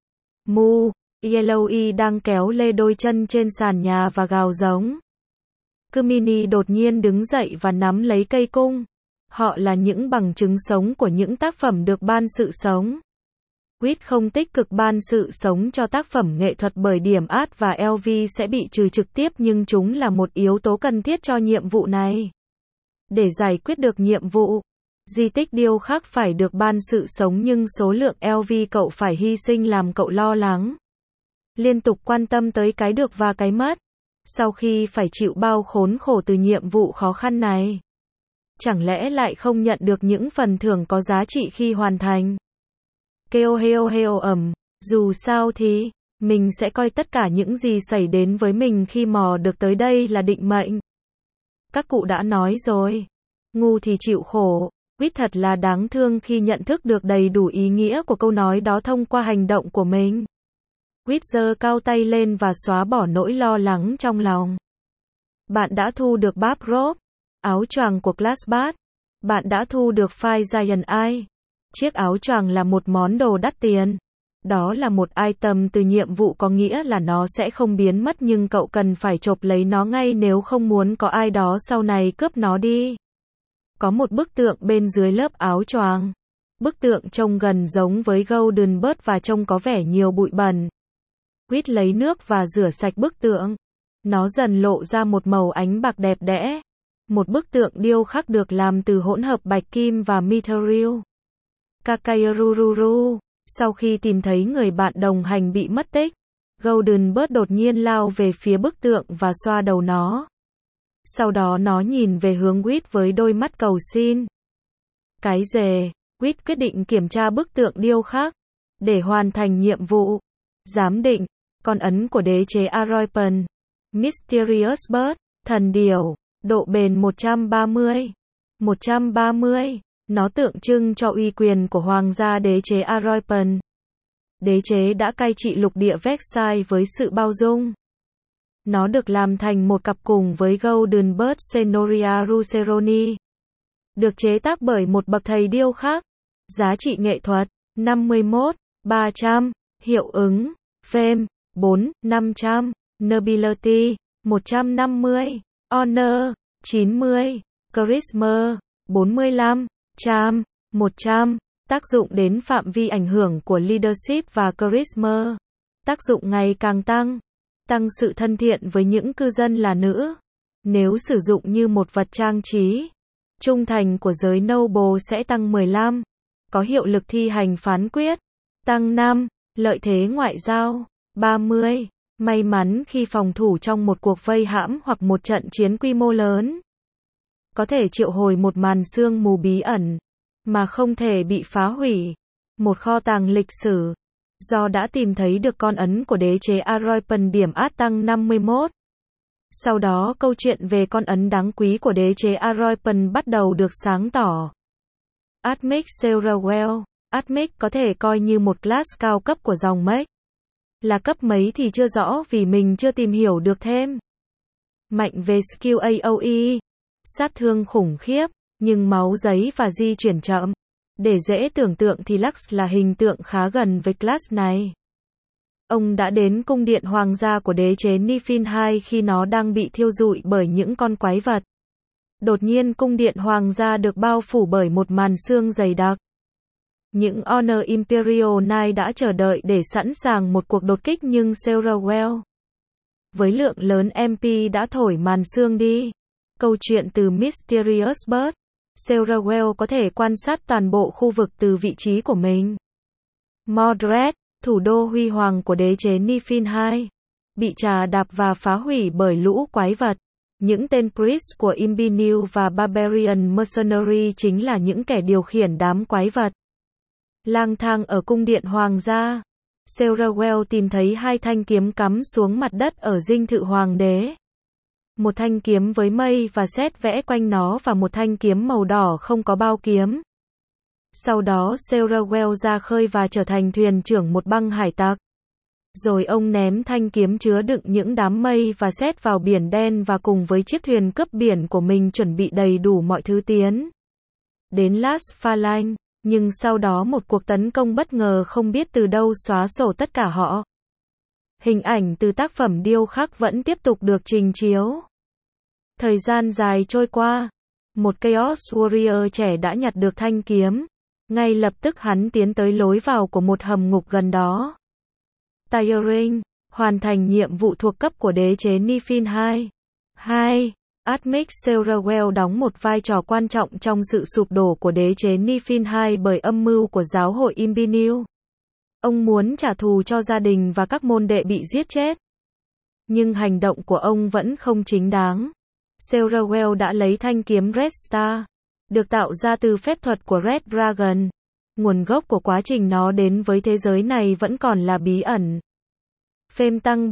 Mu, Yellowy đang kéo lê đôi chân trên sàn nhà và gào giống. Hermione đột nhiên đứng dậy và nắm lấy cây cung. Họ là những bằng chứng sống của những tác phẩm được ban sự sống. Quýt không tích cực ban sự sống cho tác phẩm nghệ thuật bởi điểm át và LV sẽ bị trừ trực tiếp, nhưng chúng là một yếu tố cần thiết cho nhiệm vụ này. Để giải quyết được nhiệm vụ, di tích điêu khắc phải được ban sự sống, nhưng số lượng LV cậu phải hy sinh làm cậu lo lắng. Liên tục quan tâm tới cái được và cái mất. Sau khi phải chịu bao khốn khổ từ nhiệm vụ khó khăn này, chẳng lẽ lại không nhận được những phần thưởng có giá trị khi hoàn thành? Kêu heo dù sao thì, mình sẽ coi tất cả những gì xảy đến với mình khi mò được tới đây là định mệnh. Các cụ đã nói rồi. Ngu thì chịu khổ. Quýt thật là đáng thương khi nhận thức được đầy đủ ý nghĩa của câu nói đó thông qua hành động của mình. Quýt giơ cao tay lên và xóa bỏ nỗi lo lắng trong lòng. Bạn đã thu được Barb Robe, áo choàng của Glassbat. Bạn đã thu được Fire Giant Eye. Chiếc áo choàng là một món đồ đắt tiền. Đó là một item từ nhiệm vụ, có nghĩa là nó sẽ không biến mất, nhưng cậu cần phải chộp lấy nó ngay nếu không muốn có ai đó sau này cướp nó đi. Có một bức tượng bên dưới lớp áo choàng. Bức tượng trông gần giống với Goldenbird và trông có vẻ nhiều bụi bẩn. Quýt lấy nước và rửa sạch bức tượng. Nó dần lộ ra một màu ánh bạc đẹp đẽ. Một bức tượng điêu khắc được làm từ hỗn hợp bạch kim và mithril. Kakairururu. Sau khi tìm thấy người bạn đồng hành bị mất tích, Goldenbird đột nhiên lao về phía bức tượng và xoa đầu nó. Sau đó nó nhìn về hướng Quýt với đôi mắt cầu xin. Cái dề, Quýt quyết định kiểm tra bức tượng điêu khắc. Để hoàn thành nhiệm vụ, giám định, con ấn của đế chế Aroipan, Mysterious Bird, thần điểu, độ bền 130. 130. Nó tượng trưng cho uy quyền của hoàng gia đế chế Aroipan. Đế chế đã cai trị lục địa Vexai với sự bao dung. Nó được làm thành một cặp cùng với Goldenbird Senoria Ruceroni. Được chế tác bởi một bậc thầy điêu khắc. Giá trị nghệ thuật, 51, 300. Hiệu ứng, Fame, 4, 500. Nobility, 150. Honor, 90. Charisma, 45. Charm, 100. Tác dụng đến phạm vi ảnh hưởng của leadership và charisma. Tác dụng ngày càng tăng. Tăng sự thân thiện với những cư dân là nữ. Nếu sử dụng như một vật trang trí. Trung thành của giới noble sẽ tăng 15. Có hiệu lực thi hành phán quyết. Tăng 5. Lợi thế ngoại giao. 30. May mắn khi phòng thủ trong một cuộc vây hãm hoặc một trận chiến quy mô lớn. Có thể triệu hồi một màn sương mù bí ẩn, mà không thể bị phá hủy. Một kho tàng lịch sử. Do đã tìm thấy được con ấn của đế chế Aroipan, điểm át tăng 51. Sau đó câu chuyện về con ấn đáng quý của đế chế Aroipan bắt đầu được sáng tỏ. Admix Serawell. Admix có thể coi như một class cao cấp của dòng Mech. Là cấp mấy thì chưa rõ vì mình chưa tìm hiểu được thêm. Mạnh về skill AoE, sát thương khủng khiếp, nhưng máu giấy và di chuyển chậm. Để dễ tưởng tượng thì Lux là hình tượng khá gần với class này. Ông đã đến cung điện hoàng gia của đế chế Niflheim khi nó đang bị thiêu rụi bởi những con quái vật. Đột nhiên cung điện hoàng gia được bao phủ bởi một màn sương dày đặc. Những Honor Imperial Knight đã chờ đợi để sẵn sàng một cuộc đột kích nhưng Serewell, với lượng lớn MP đã thổi màn sương đi. Câu chuyện từ Mysterious Bird. Serewell có thể quan sát toàn bộ khu vực từ vị trí của mình. Mordred, thủ đô huy hoàng của đế chế Niflheim, bị trà đạp và phá hủy bởi lũ quái vật. Những tên priest của Imbinew và Barbarian Mercenary chính là những kẻ điều khiển đám quái vật. Lang thang ở cung điện hoàng gia, Serewell tìm thấy 2 thanh kiếm cắm xuống mặt đất ở dinh thự hoàng đế. Một thanh kiếm với mây và sét vẽ quanh nó và một thanh kiếm màu đỏ không có bao kiếm. Sau đó Serewell ra khơi và trở thành thuyền trưởng một băng hải tặc. Rồi ông ném thanh kiếm chứa đựng những đám mây và sét vào biển đen và cùng với chiếc thuyền cướp biển của mình chuẩn bị đầy đủ mọi thứ tiến đến Lastfallen, nhưng sau đó một cuộc tấn công bất ngờ không biết từ đâu xóa sổ tất cả họ. Hình ảnh từ tác phẩm điêu khắc vẫn tiếp tục được trình chiếu. Thời gian dài trôi qua, một Chaos Warrior trẻ đã nhặt được thanh kiếm. Ngay lập tức hắn tiến tới lối vào của một hầm ngục gần đó. Tiring, hoàn thành nhiệm vụ thuộc cấp của đế chế Niflheim. 2. Admic Serewell đóng một vai trò quan trọng trong sự sụp đổ của đế chế Niflheim bởi âm mưu của giáo hội Imbinew. Ông muốn trả thù cho gia đình và các môn đệ bị giết chết. Nhưng hành động của ông vẫn không chính đáng. Serewell đã lấy thanh kiếm Red Star, được tạo ra từ phép thuật của Red Dragon. Nguồn gốc của quá trình nó đến với thế giới này vẫn còn là bí ẩn. Fame tăng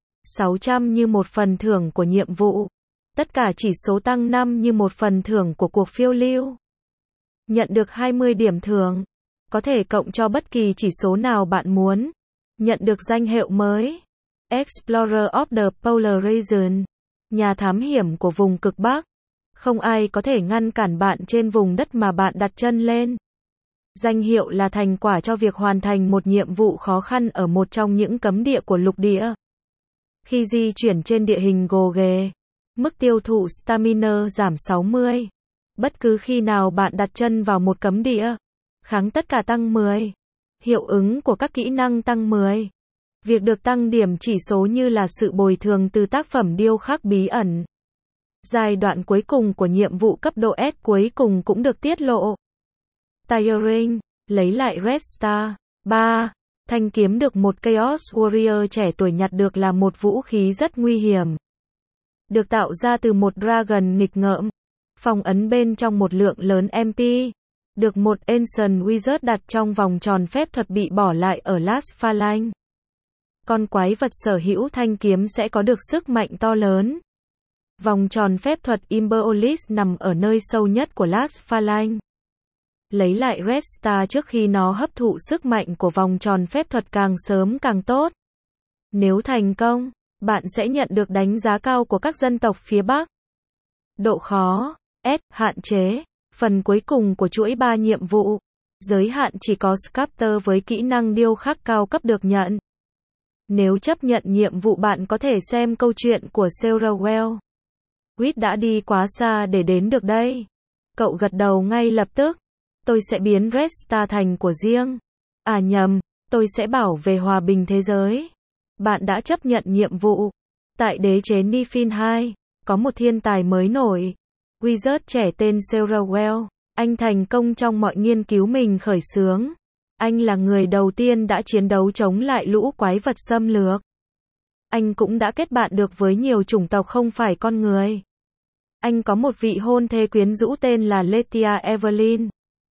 3,600 như một phần thưởng của nhiệm vụ. Tất cả chỉ số tăng 5 như một phần thưởng của cuộc phiêu lưu. Nhận được 20 điểm thưởng. Có thể cộng cho bất kỳ chỉ số nào bạn muốn. Nhận được danh hiệu mới. Explorer of the Polar Region. Nhà thám hiểm của vùng cực Bắc. Không ai có thể ngăn cản bạn trên vùng đất mà bạn đặt chân lên. Danh hiệu là thành quả cho việc hoàn thành một nhiệm vụ khó khăn ở một trong những cấm địa của lục địa. Khi di chuyển trên địa hình gồ ghề, mức tiêu thụ stamina giảm 60. Bất cứ khi nào bạn đặt chân vào một cấm địa, kháng tất cả tăng 10. Hiệu ứng của các kỹ năng tăng 10. Việc được tăng điểm chỉ số như là sự bồi thường từ tác phẩm điêu khắc bí ẩn. Giai đoạn cuối cùng của nhiệm vụ cấp độ S cuối cùng cũng được tiết lộ. Tiring, lấy lại Red Star. 3. Thanh kiếm được một Chaos Warrior trẻ tuổi nhặt được là một vũ khí rất nguy hiểm. Được tạo ra từ một Dragon nghịch ngợm. Phong ấn bên trong một lượng lớn MP. Được một Ancient Wizard đặt trong vòng tròn phép thuật bị bỏ lại ở Lastfallen. Con quái vật sở hữu thanh kiếm sẽ có được sức mạnh to lớn. Vòng tròn phép thuật Imbeolis nằm ở nơi sâu nhất của Lastfallen. Lấy lại Red Star trước khi nó hấp thụ sức mạnh của vòng tròn phép thuật càng sớm càng tốt. Nếu thành công, bạn sẽ nhận được đánh giá cao của các dân tộc phía Bắc. Độ khó S hạn chế. Phần cuối cùng của chuỗi 3 nhiệm vụ. Giới hạn chỉ có Sculptor với kỹ năng điêu khắc cao cấp được nhận. Nếu chấp nhận nhiệm vụ bạn có thể xem câu chuyện của Serewell. Quýt đã đi quá xa để đến được đây. Cậu gật đầu ngay lập tức. Tôi sẽ biến Red Star thành của riêng. À nhầm, tôi sẽ bảo vệ hòa bình thế giới. Bạn đã chấp nhận nhiệm vụ. Tại đế chế Niflheim, có một thiên tài mới nổi. Wizard trẻ tên Serewell. Anh thành công trong mọi nghiên cứu mình khởi xướng. Anh là người đầu tiên đã chiến đấu chống lại lũ quái vật xâm lược. Anh cũng đã kết bạn được với nhiều chủng tộc không phải con người. Anh có một vị hôn thê quyến rũ tên là Letia Evelyn.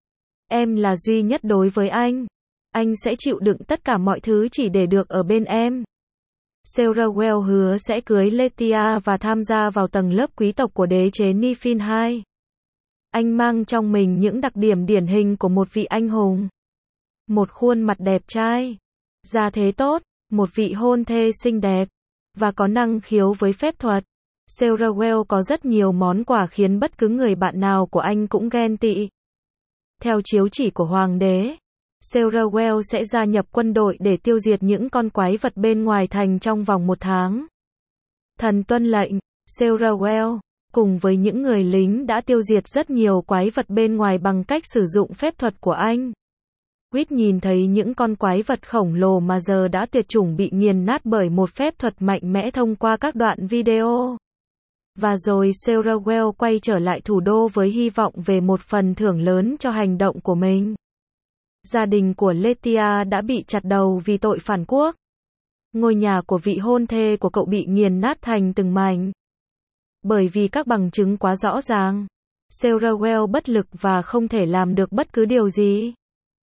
Em là duy nhất đối với anh. Anh sẽ chịu đựng tất cả mọi thứ chỉ để được ở bên em. Serewell hứa sẽ cưới Letia và tham gia vào tầng lớp quý tộc của đế chế Niflheim. Anh mang trong mình những đặc điểm điển hình của một vị anh hùng. Một khuôn mặt đẹp trai, gia thế tốt, một vị hôn thê xinh đẹp, và có năng khiếu với phép thuật. Serewell có rất nhiều món quà khiến bất cứ người bạn nào của anh cũng ghen tị. Theo chiếu chỉ của hoàng đế, Serewell sẽ gia nhập quân đội để tiêu diệt những con quái vật bên ngoài thành trong vòng 1 tháng. Thần tuân lệnh, Serewell, cùng với những người lính đã tiêu diệt rất nhiều quái vật bên ngoài bằng cách sử dụng phép thuật của anh. Quýt nhìn thấy những con quái vật khổng lồ mà giờ đã tuyệt chủng bị nghiền nát bởi một phép thuật mạnh mẽ thông qua các đoạn video. Và rồi Serewell quay trở lại thủ đô với hy vọng về một phần thưởng lớn cho hành động của mình. Gia đình của Lethia đã bị chặt đầu vì tội phản quốc. Ngôi nhà của vị hôn thê của cậu bị nghiền nát thành từng mảnh. Bởi vì các bằng chứng quá rõ ràng, Serewell bất lực và không thể làm được bất cứ điều gì.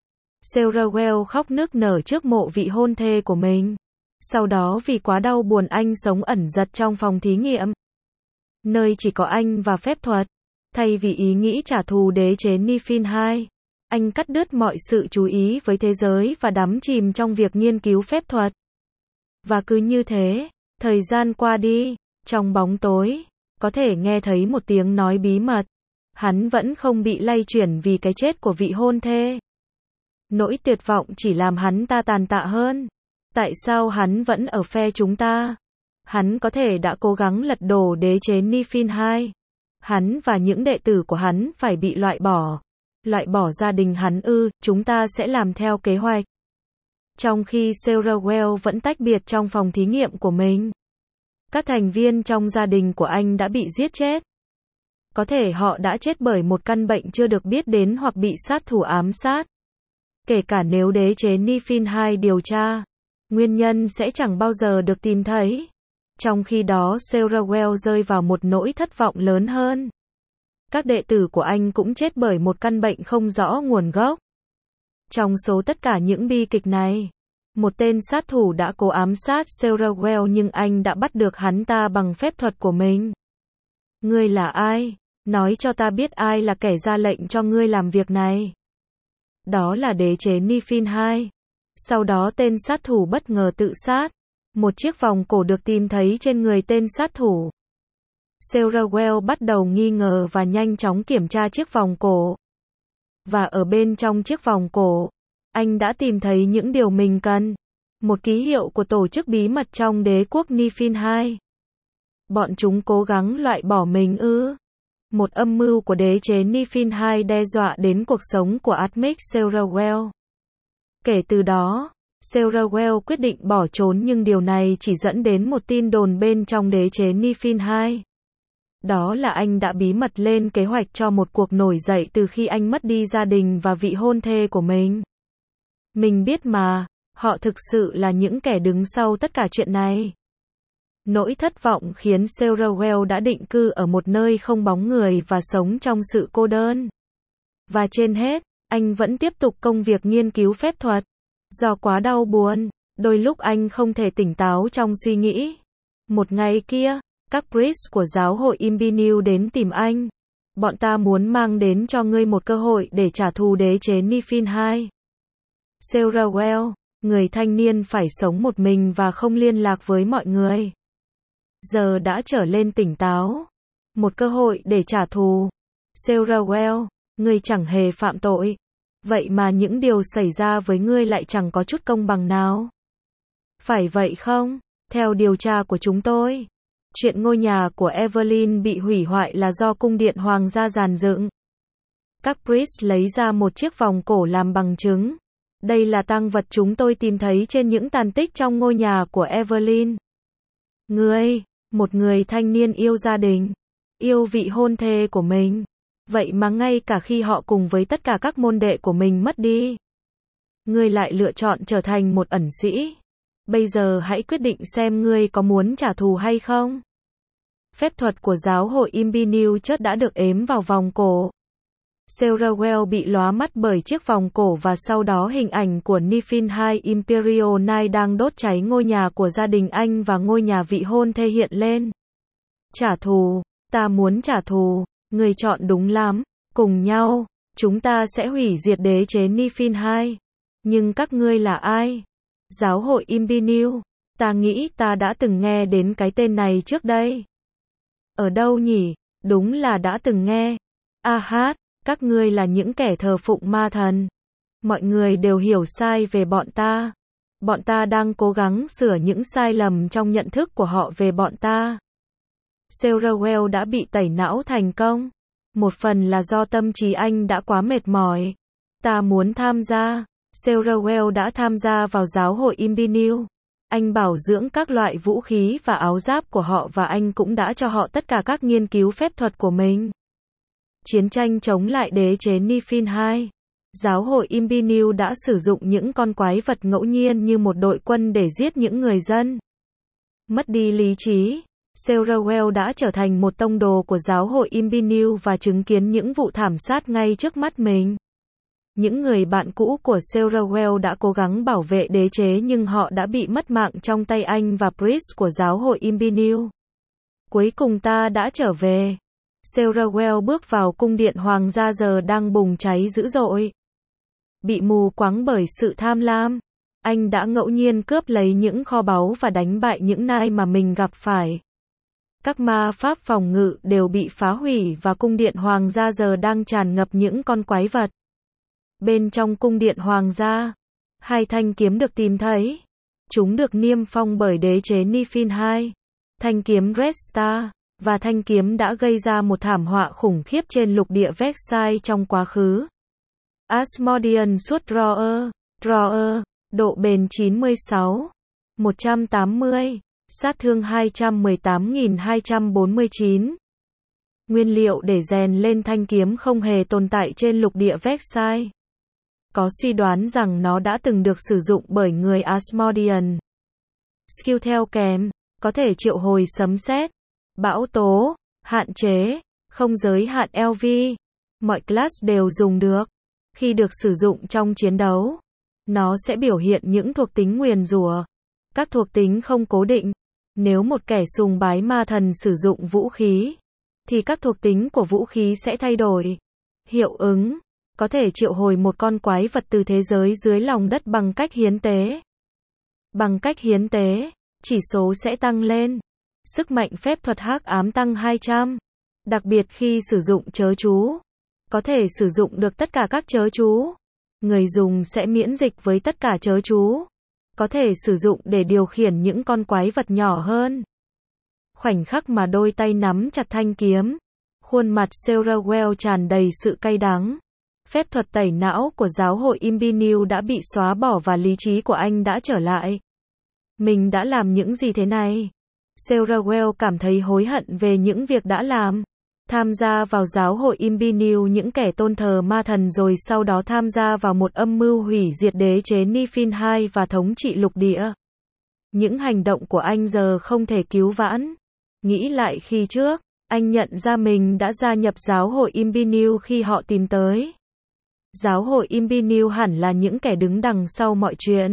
Serewell khóc nức nở trước mộ vị hôn thê của mình. Sau đó vì quá đau buồn anh sống ẩn dật trong phòng thí nghiệm, nơi chỉ có anh và phép thuật. Thay vì ý nghĩ trả thù đế chế Niflheim II, anh cắt đứt mọi sự chú ý với thế giới và đắm chìm trong việc nghiên cứu phép thuật. Và cứ như thế, thời gian qua đi, trong bóng tối, có thể nghe thấy một tiếng nói bí mật. Hắn vẫn không bị lay chuyển vì cái chết của vị hôn thê. Nỗi tuyệt vọng chỉ làm hắn ta tàn tạ hơn. Tại sao hắn vẫn ở phe chúng ta? Hắn có thể đã cố gắng lật đổ đế chế Niflheim II. Hắn và những đệ tử của hắn phải bị loại bỏ. Loại bỏ gia đình hắn ư, chúng ta sẽ làm theo kế hoạch. Trong khi Serewell vẫn tách biệt trong phòng thí nghiệm của mình, các thành viên trong gia đình của anh đã bị giết chết. Có thể họ đã chết bởi một căn bệnh chưa được biết đến hoặc bị sát thủ ám sát. Kể cả nếu đế chế Niflheim II điều tra, nguyên nhân sẽ chẳng bao giờ được tìm thấy. Trong khi đó Serewell rơi vào một nỗi thất vọng lớn hơn. Các đệ tử của anh cũng chết bởi một căn bệnh không rõ nguồn gốc. Trong số tất cả những bi kịch này, một tên sát thủ đã cố ám sát Serewell nhưng anh đã bắt được hắn ta bằng phép thuật của mình. Ngươi là ai? Nói cho ta biết ai là kẻ ra lệnh cho ngươi làm việc này. Đó là đế chế Niflheim II. Sau đó tên sát thủ bất ngờ tự sát. Một chiếc vòng cổ được tìm thấy trên người tên sát thủ. Serewell bắt đầu nghi ngờ và nhanh chóng kiểm tra chiếc vòng cổ. Và ở bên trong chiếc vòng cổ, anh đã tìm thấy những điều mình cần. Một ký hiệu của tổ chức bí mật trong đế quốc Niflheim II. Bọn chúng cố gắng loại bỏ mình ư? Một âm mưu của đế chế Niflheim II đe dọa đến cuộc sống của Admic Serewell. Kể từ đó, Serewell quyết định bỏ trốn nhưng điều này chỉ dẫn đến một tin đồn bên trong đế chế Niflheim II. Đó là anh đã bí mật lên kế hoạch cho một cuộc nổi dậy từ khi anh mất đi gia đình và vị hôn thê của mình. Mình biết mà, họ thực sự là những kẻ đứng sau tất cả chuyện này. Nỗi thất vọng khiến Serewell đã định cư ở một nơi không bóng người và sống trong sự cô đơn. Và trên hết, anh vẫn tiếp tục công việc nghiên cứu phép thuật. Do quá đau buồn, đôi lúc anh không thể tỉnh táo trong suy nghĩ. Một ngày kia, các priest của giáo hội Imbinu đến tìm anh. Bọn ta muốn mang đến cho ngươi một cơ hội để trả thù đế chế Niflheim II. Serewell, người thanh niên phải sống một mình và không liên lạc với mọi người. Giờ đã trở lên tỉnh táo. Một cơ hội để trả thù. Serewell, ngươi chẳng hề phạm tội. Vậy mà những điều xảy ra với ngươi lại chẳng có chút công bằng nào. Phải vậy không? Theo điều tra của chúng tôi, chuyện ngôi nhà của Evelyn bị hủy hoại là do cung điện hoàng gia dàn dựng. Các priest lấy ra một chiếc vòng cổ làm bằng chứng. Đây là tang vật chúng tôi tìm thấy trên những tàn tích trong ngôi nhà của Evelyn. Ngươi, một người thanh niên yêu gia đình, yêu vị hôn thê của mình. Vậy mà ngay cả khi họ cùng với tất cả các môn đệ của mình mất đi, ngươi lại lựa chọn trở thành một ẩn sĩ. Bây giờ hãy quyết định xem ngươi có muốn trả thù hay không. Phép thuật của giáo hội Imbinu chớt đã được ếm vào vòng cổ. Serewell bị lóa mắt bởi chiếc vòng cổ và sau đó hình ảnh của Niflheim II Imperial Knight đang đốt cháy ngôi nhà của gia đình anh và ngôi nhà vị hôn thê hiện lên. Trả thù, ta muốn trả thù, ngươi chọn đúng lắm, cùng nhau, chúng ta sẽ hủy diệt đế chế Niflheim II. Nhưng các ngươi là ai? Giáo hội Imbinu, ta nghĩ ta đã từng nghe đến cái tên này trước đây. Ở đâu nhỉ? Đúng là đã từng nghe. Các ngươi là những kẻ thờ phụng ma thần. Mọi người đều hiểu sai về bọn ta. Bọn ta đang cố gắng sửa những sai lầm trong nhận thức của họ về bọn ta. Sarah đã bị tẩy não thành công. Một phần là do tâm trí anh đã quá mệt mỏi. Ta muốn tham gia. Sarah đã tham gia vào giáo hội Imbinew. Anh bảo dưỡng các loại vũ khí và áo giáp của họ và anh cũng đã cho họ tất cả các nghiên cứu phép thuật của mình. Chiến tranh chống lại đế chế Nephin 2. Giáo hội Imbinew đã sử dụng những con quái vật ngẫu nhiên như một đội quân để giết những người dân. Mất đi lý trí, Sarah đã trở thành một tông đồ của giáo hội Imbinew và chứng kiến những vụ thảm sát ngay trước mắt mình. Những người bạn cũ của Sarah đã cố gắng bảo vệ đế chế nhưng họ đã bị mất mạng trong tay anh và Priest của giáo hội Imbinew. Cuối cùng ta đã trở về. Sarah bước vào cung điện hoàng gia giờ đang bùng cháy dữ dội. Bị mù quáng bởi sự tham lam, anh đã ngẫu nhiên cướp lấy những kho báu và đánh bại những nai mà mình gặp phải. Các ma pháp phòng ngự đều bị phá hủy và cung điện hoàng gia giờ đang tràn ngập những con quái vật. Bên trong cung điện hoàng gia, 2 thanh kiếm được tìm thấy. Chúng được niêm phong bởi đế chế Nephin 2. Thanh kiếm Red Star, và thanh kiếm đã gây ra một thảm họa khủng khiếp trên lục địa Versailles trong quá khứ. Asmodean Sword Drawer, độ bền 96, 180, sát thương 218.249. Nguyên liệu để rèn lên thanh kiếm không hề tồn tại trên lục địa Versailles. Có suy đoán rằng nó đã từng được sử dụng bởi người Asmodean. Skill theo kèm, có thể triệu hồi sấm sét, bão tố, hạn chế, không giới hạn LV. Mọi class đều dùng được. Khi được sử dụng trong chiến đấu, nó sẽ biểu hiện những thuộc tính nguyền rủa. Các thuộc tính không cố định. Nếu một kẻ sùng bái ma thần sử dụng vũ khí, thì các thuộc tính của vũ khí sẽ thay đổi. Hiệu ứng, có thể triệu hồi một con quái vật từ thế giới dưới lòng đất bằng cách hiến tế. Bằng cách hiến tế, chỉ số sẽ tăng lên. Sức mạnh phép thuật hắc ám tăng 200. Đặc biệt khi sử dụng trớ chú, có thể sử dụng được tất cả các trớ chú. Người dùng sẽ miễn dịch với tất cả trớ chú. Có thể sử dụng để điều khiển những con quái vật nhỏ hơn. Khoảnh khắc mà đôi tay nắm chặt thanh kiếm, khuôn mặt Sarah tràn đầy sự cay đắng. Phép thuật tẩy não của giáo hội Imbinew đã bị xóa bỏ và lý trí của anh đã trở lại. Mình đã làm những gì thế này? Sarah cảm thấy hối hận về những việc đã làm. Tham gia vào giáo hội Imbinew những kẻ tôn thờ ma thần rồi sau đó tham gia vào một âm mưu hủy diệt đế chế Nephin 2 và thống trị lục địa. Những hành động của anh giờ không thể cứu vãn. Nghĩ lại khi trước, anh nhận ra mình đã gia nhập giáo hội Imbinew khi họ tìm tới. Giáo hội Imbinew hẳn là những kẻ đứng đằng sau mọi chuyện.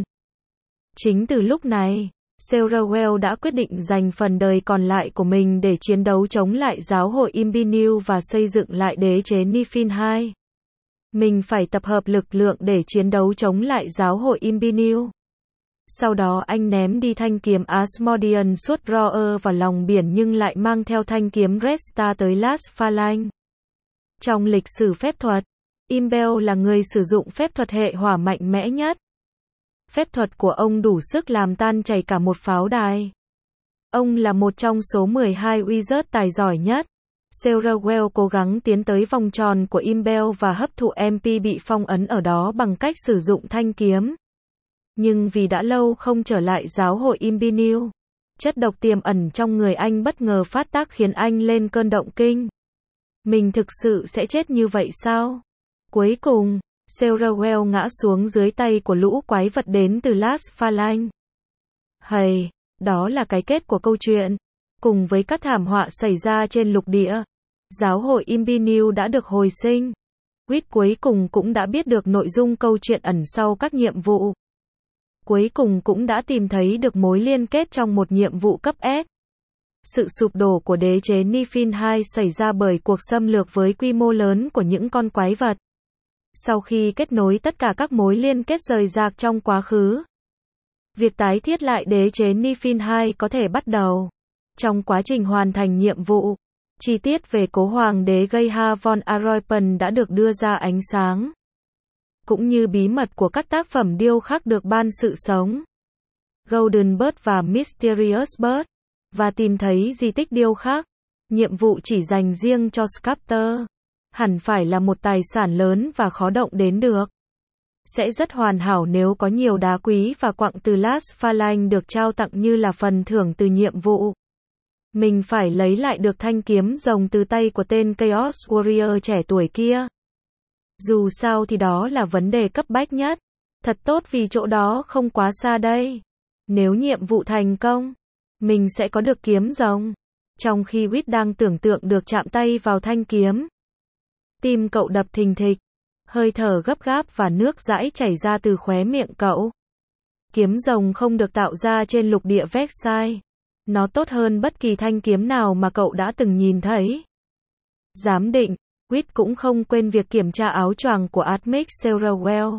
Chính từ lúc này, Sarah đã quyết định dành phần đời còn lại của mình để chiến đấu chống lại giáo hội Imbinew và xây dựng lại đế chế Nephin 2. Mình phải tập hợp lực lượng để chiến đấu chống lại giáo hội Imbinew. Sau đó anh ném đi thanh kiếm Asmodean Sword Drawer vào lòng biển nhưng lại mang theo thanh kiếm Red Star tới Las Phalanx. Trong lịch sử phép thuật, Imbel là người sử dụng phép thuật hệ hỏa mạnh mẽ nhất. Phép thuật của ông đủ sức làm tan chảy cả một pháo đài. Ông là một trong số 12 wizard tài giỏi nhất. Sarah cố gắng tiến tới vòng tròn của Imbel và hấp thụ MP bị phong ấn ở đó bằng cách sử dụng thanh kiếm. Nhưng vì đã lâu không trở lại giáo hội Imbinew, chất độc tiềm ẩn trong người anh bất ngờ phát tác khiến anh lên cơn động kinh. Mình thực sự sẽ chết như vậy sao? Cuối cùng, Sarah ngã xuống dưới tay của lũ quái vật đến từ Las Phalanx. Đó là cái kết của câu chuyện. Cùng với các thảm họa xảy ra trên lục địa, giáo hội Imbinew đã được hồi sinh. Quýt cuối cùng cũng đã biết được nội dung câu chuyện ẩn sau các nhiệm vụ. Cuối cùng cũng đã tìm thấy được mối liên kết trong một nhiệm vụ cấp S. Sự sụp đổ của đế chế Nephin 2 xảy ra bởi cuộc xâm lược với quy mô lớn của những con quái vật. Sau khi kết nối tất cả các mối liên kết rời rạc trong quá khứ, việc tái thiết lại đế chế Nephin 2 có thể bắt đầu. Trong quá trình hoàn thành nhiệm vụ, Chi tiết về cố hoàng đế Geha von Aroipen đã được đưa ra ánh sáng, cũng như bí mật của các tác phẩm điêu khắc được ban sự sống, Golden Bird và Mysterious Bird, và tìm thấy di tích điêu khắc. Nhiệm vụ chỉ dành riêng cho sculptor. Hẳn phải là một tài sản lớn và khó động đến được. Sẽ rất hoàn hảo nếu có nhiều đá quý và quặng từ Las Phalanx được trao tặng như là phần thưởng từ nhiệm vụ. Mình phải lấy lại được thanh kiếm rồng từ tay của tên Chaos Warrior trẻ tuổi kia. Dù sao thì đó là vấn đề cấp bách nhất. Thật tốt vì chỗ đó không quá xa đây. Nếu nhiệm vụ thành công, mình sẽ có được kiếm rồng. Trong khi Whit đang tưởng tượng được chạm tay vào thanh kiếm, tim cậu đập thình thịch, hơi thở gấp gáp và nước dãi chảy ra từ khóe miệng cậu. Kiếm rồng không được tạo ra trên lục địa Versailles. Nó tốt hơn bất kỳ thanh kiếm nào mà cậu đã từng nhìn thấy. Giám định, Whit cũng không quên việc kiểm tra áo choàng của Admic Serewell.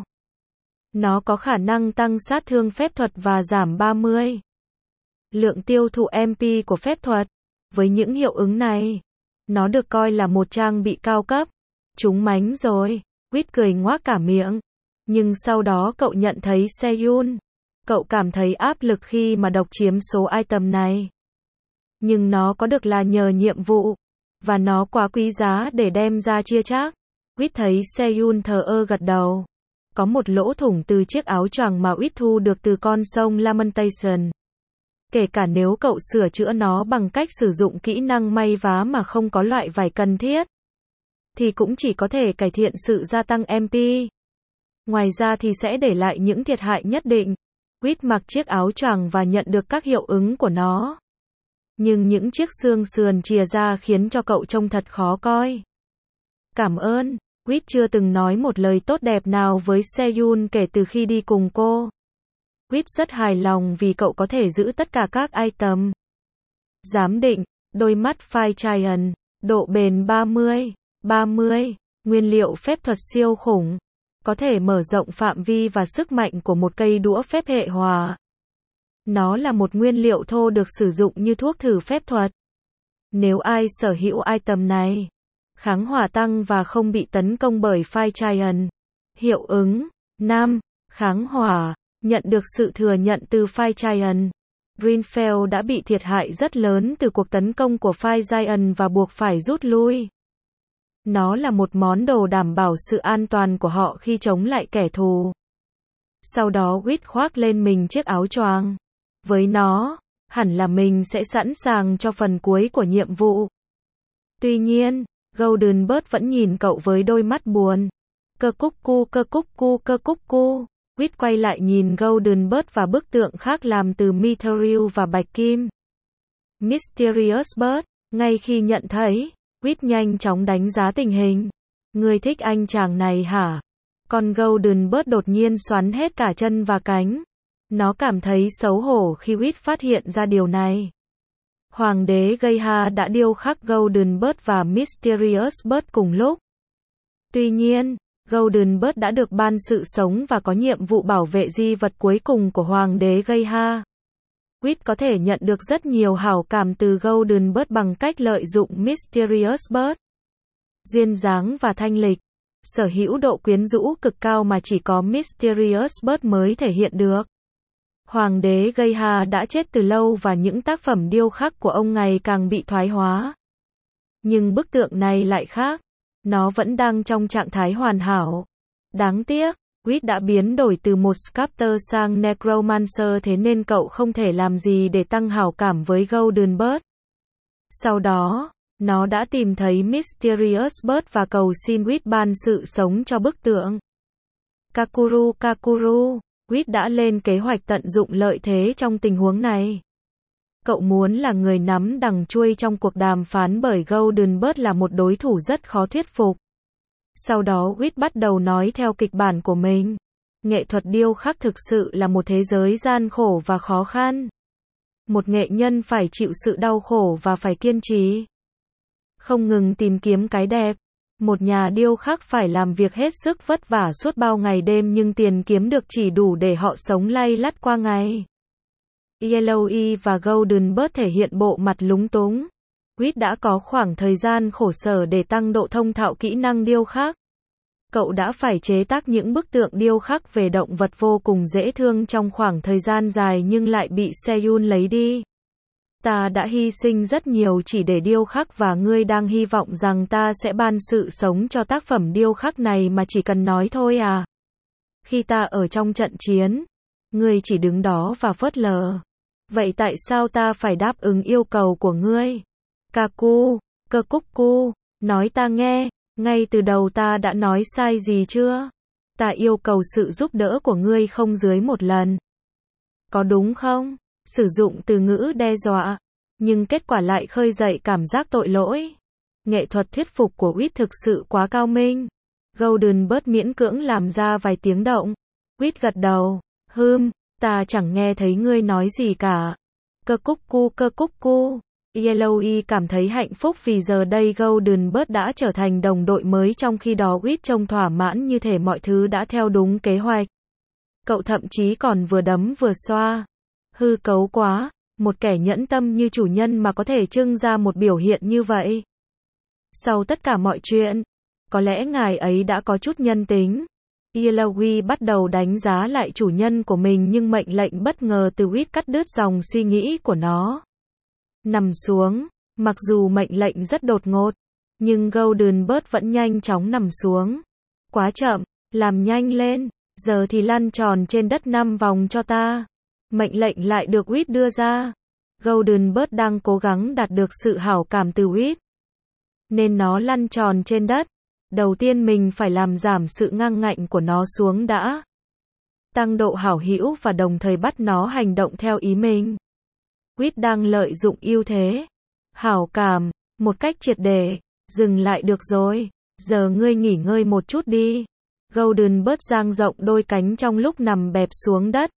Nó có khả năng tăng sát thương phép thuật và giảm 30 lượng tiêu thụ MP của phép thuật. Với những hiệu ứng này, nó được coi là một trang bị cao cấp. Chúng mánh rồi, Whit cười ngoác cả miệng. Nhưng sau đó cậu nhận thấy Seyun. Cậu cảm thấy áp lực khi mà độc chiếm số item này. Nhưng nó có được là nhờ nhiệm vụ. Và nó quá quý giá để đem ra chia chác. Whit thấy Seyun thờ ơ gật đầu. Có một lỗ thủng từ chiếc áo choàng mà Whit thu được từ con sông Lamentation. Kể cả nếu cậu sửa chữa nó bằng cách sử dụng kỹ năng may vá mà không có loại vải cần thiết, thì cũng chỉ có thể cải thiện sự gia tăng MP. Ngoài ra thì sẽ để lại những thiệt hại nhất định. Whit mặc chiếc áo choàng và nhận được các hiệu ứng của nó. Nhưng những chiếc xương sườn chìa ra khiến cho cậu trông thật khó coi. Cảm ơn. Whit chưa từng nói một lời tốt đẹp nào với Seyun kể từ khi đi cùng cô. Whit rất hài lòng vì cậu có thể giữ tất cả các item. Giám định, đôi mắt Fire Giant, độ bền 30, nguyên liệu phép thuật siêu khủng, có thể mở rộng phạm vi và sức mạnh của một cây đũa phép hệ hỏa. Nó là một nguyên liệu thô được sử dụng như thuốc thử phép thuật. Nếu ai sở hữu item này, kháng hỏa tăng và không bị tấn công bởi Fire Giant. Hiệu ứng 5. Kháng hỏa. Nhận được sự thừa nhận từ Fire Giant. Greenfell đã bị thiệt hại rất lớn từ cuộc tấn công của Fire Giant và buộc phải rút lui. Nó là một món đồ đảm bảo sự an toàn của họ khi chống lại kẻ thù. Sau đó Whit khoác lên mình chiếc áo choàng. Với nó, hẳn là mình sẽ sẵn sàng cho phần cuối của nhiệm vụ. Tuy nhiên, Golden Bird vẫn nhìn cậu với đôi mắt buồn. Cơ cúc cu. Whit quay lại nhìn Golden Bird và bức tượng khác làm từ Mithril và bạch kim. Mysterious Bird. Ngay khi nhận thấy, Whit nhanh chóng đánh giá tình hình. Ngươi thích anh chàng này hả? Con Golden Bird đột nhiên xoắn hết cả chân và cánh. Nó cảm thấy xấu hổ khi Whit phát hiện ra điều này. Hoàng đế Geha đã điêu khắc Golden Bird và Mysterious Bird cùng lúc. Tuy nhiên, Golden Bird đã được ban sự sống và có nhiệm vụ bảo vệ di vật cuối cùng của Hoàng đế Geha. Whit có thể nhận được rất nhiều hảo cảm từ Golden Bird bằng cách lợi dụng Mysterious Bird. Duyên dáng và thanh lịch. Sở hữu độ quyến rũ cực cao mà chỉ có Mysterious Bird mới thể hiện được. Hoàng đế Geha đã chết từ lâu và những tác phẩm điêu khắc của ông ngày càng bị thoái hóa. Nhưng bức tượng này lại khác. Nó vẫn đang trong trạng thái hoàn hảo. Đáng tiếc, Whit đã biến đổi từ một sculptor sang necromancer, thế nên cậu không thể làm gì để tăng hảo cảm với Golden Bird. Sau đó, nó đã tìm thấy Mysterious Bird và cầu xin Whit ban sự sống cho bức tượng. Kakuru, Whit đã lên kế hoạch tận dụng lợi thế trong tình huống này. Cậu muốn là người nắm đằng chuôi trong cuộc đàm phán bởi Golden Bird là một đối thủ rất khó thuyết phục. Sau đó Whit bắt đầu nói theo kịch bản của mình. Nghệ thuật điêu khắc thực sự là một thế giới gian khổ và khó khăn. Một nghệ nhân phải chịu sự đau khổ và phải kiên trì. Không ngừng tìm kiếm cái đẹp. Một nhà điêu khắc phải làm việc hết sức vất vả suốt bao ngày đêm nhưng tiền kiếm được chỉ đủ để họ sống lay lắt qua ngày. Yellowy và Golden Bird thể hiện bộ mặt lúng túng. Quýt đã có khoảng thời gian khổ sở để tăng độ thông thạo kỹ năng điêu khắc. Cậu đã phải chế tác những bức tượng điêu khắc về động vật vô cùng dễ thương trong khoảng thời gian dài nhưng lại bị Seyun lấy đi. Ta đã hy sinh rất nhiều chỉ để điêu khắc và ngươi đang hy vọng rằng ta sẽ ban sự sống cho tác phẩm điêu khắc này mà chỉ cần nói thôi à? Khi ta ở trong trận chiến, ngươi chỉ đứng đó và phớt lờ. Vậy tại sao ta phải đáp ứng yêu cầu của ngươi? Kaku, Cơ Cúc Cu, nói ta nghe, ngay từ đầu ta đã nói sai gì chưa? Ta yêu cầu sự giúp đỡ của ngươi không dưới một lần. Có đúng không? Sử dụng từ ngữ đe dọa, nhưng kết quả lại khơi dậy cảm giác tội lỗi. Nghệ thuật thuyết phục của Quýt thực sự quá cao minh. Golden bớt miễn cưỡng làm ra vài tiếng động. Quýt gật đầu, ta chẳng nghe thấy ngươi nói gì cả. Cơ Cúc Cu. Yellowy cảm thấy hạnh phúc vì giờ đây Golden Bird đã trở thành đồng đội mới trong khi đó Quýt trông thỏa mãn như thể mọi thứ đã theo đúng kế hoạch. Cậu thậm chí còn vừa đấm vừa xoa. Hư cấu quá, một kẻ nhẫn tâm như chủ nhân mà có thể trưng ra một biểu hiện như vậy. Sau tất cả mọi chuyện, có lẽ ngài ấy đã có chút nhân tính. Yellowy bắt đầu đánh giá lại chủ nhân của mình nhưng mệnh lệnh bất ngờ từ Quýt cắt đứt dòng suy nghĩ của nó. Nằm xuống, mặc dù mệnh lệnh rất đột ngột, nhưng Golden Bird vẫn nhanh chóng nằm xuống. Quá chậm, làm nhanh lên, giờ thì lăn tròn trên đất 5 vòng cho ta. Mệnh lệnh lại được Quýt đưa ra. Golden Bird đang cố gắng đạt được sự hảo cảm từ Quýt, nên nó lăn tròn trên đất. Đầu tiên mình phải làm giảm sự ngang ngạnh của nó xuống đã. Tăng độ hảo hữu và đồng thời bắt nó hành động theo ý mình. Quýt đang lợi dụng ưu thế, hảo cảm, một cách triệt để. Dừng lại được rồi, giờ ngươi nghỉ ngơi một chút đi. Golden Bird dang rộng đôi cánh trong lúc nằm bẹp xuống đất.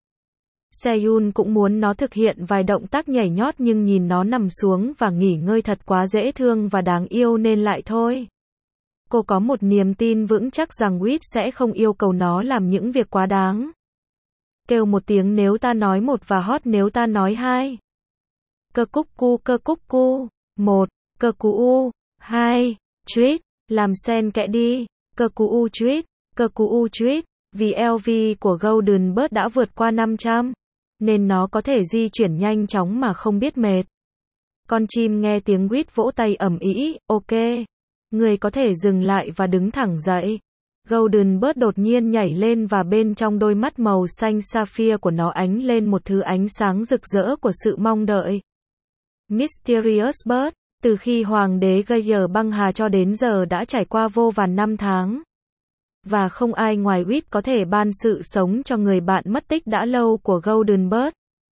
Seyun cũng muốn nó thực hiện vài động tác nhảy nhót nhưng nhìn nó nằm xuống và nghỉ ngơi thật quá dễ thương và đáng yêu nên lại thôi. Cô có một niềm tin vững chắc rằng Quýt sẽ không yêu cầu nó làm những việc quá đáng. Kêu một tiếng nếu ta nói một và hót nếu ta nói hai. Cơ Cúc Cu. 1. Cơ Cu. 2. Tweet. Làm xen kẽ đi. Cơ Cu Tweet. Cơ Cu Tweet. Vì LV của Golden Bird đã vượt qua 500, nên nó có thể di chuyển nhanh chóng mà không biết mệt. Con chim nghe tiếng Quýt vỗ tay ầm ĩ, ok. Người có thể dừng lại và đứng thẳng dậy. Golden Bird đột nhiên nhảy lên và bên trong đôi mắt màu xanh sapphire của nó ánh lên một thứ ánh sáng rực rỡ của sự mong đợi. Mysterious Bird, từ khi Hoàng đế Geyer băng hà cho đến giờ đã trải qua vô vàn năm tháng. Và không ai ngoài Quýt có thể ban sự sống cho người bạn mất tích đã lâu của Golden Bird.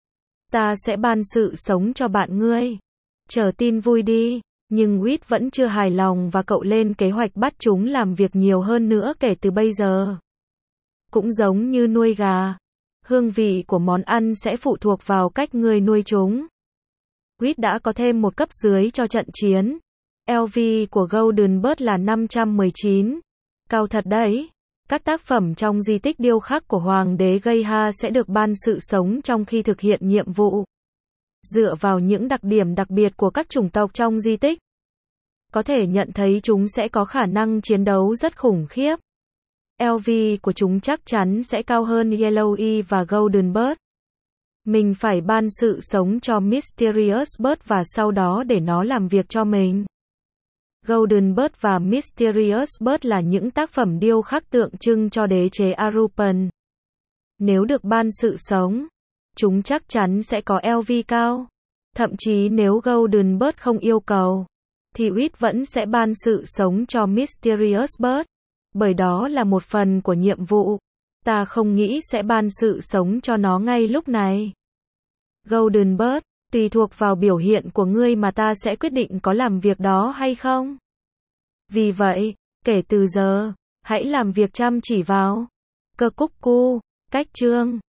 Ta sẽ ban sự sống cho bạn ngươi. Chờ tin vui đi. Nhưng Quýt vẫn chưa hài lòng và cậu lên kế hoạch bắt chúng làm việc nhiều hơn nữa kể từ bây giờ. Cũng giống như nuôi gà. Hương vị của món ăn sẽ phụ thuộc vào cách ngươi nuôi chúng. Quýt đã có thêm một cấp dưới cho trận chiến. LV của Golden Bird là 519. Cao thật đấy. Các tác phẩm trong di tích điêu khắc của Hoàng đế Geha sẽ được ban sự sống trong khi thực hiện nhiệm vụ. Dựa vào những đặc điểm đặc biệt của các chủng tộc trong di tích, có thể nhận thấy chúng sẽ có khả năng chiến đấu rất khủng khiếp. LV của chúng chắc chắn sẽ cao hơn Yellowy và Golden Bird. Mình phải ban sự sống cho Mysterious Bird và sau đó để nó làm việc cho mình. Golden Bird và Mysterious Bird là những tác phẩm điêu khắc tượng trưng cho đế chế Arupan. Nếu được ban sự sống, chúng chắc chắn sẽ có LV cao. Thậm chí nếu Golden Bird không yêu cầu, thì Quýt vẫn sẽ ban sự sống cho Mysterious Bird. Bởi đó là một phần của nhiệm vụ. Ta không nghĩ sẽ ban sự sống cho nó ngay lúc này. Golden Bird, tùy thuộc vào biểu hiện của ngươi mà ta sẽ quyết định có làm việc đó hay không. Vì vậy, kể từ giờ, hãy làm việc chăm chỉ vào. Cơ Cúc Cu, cách chương.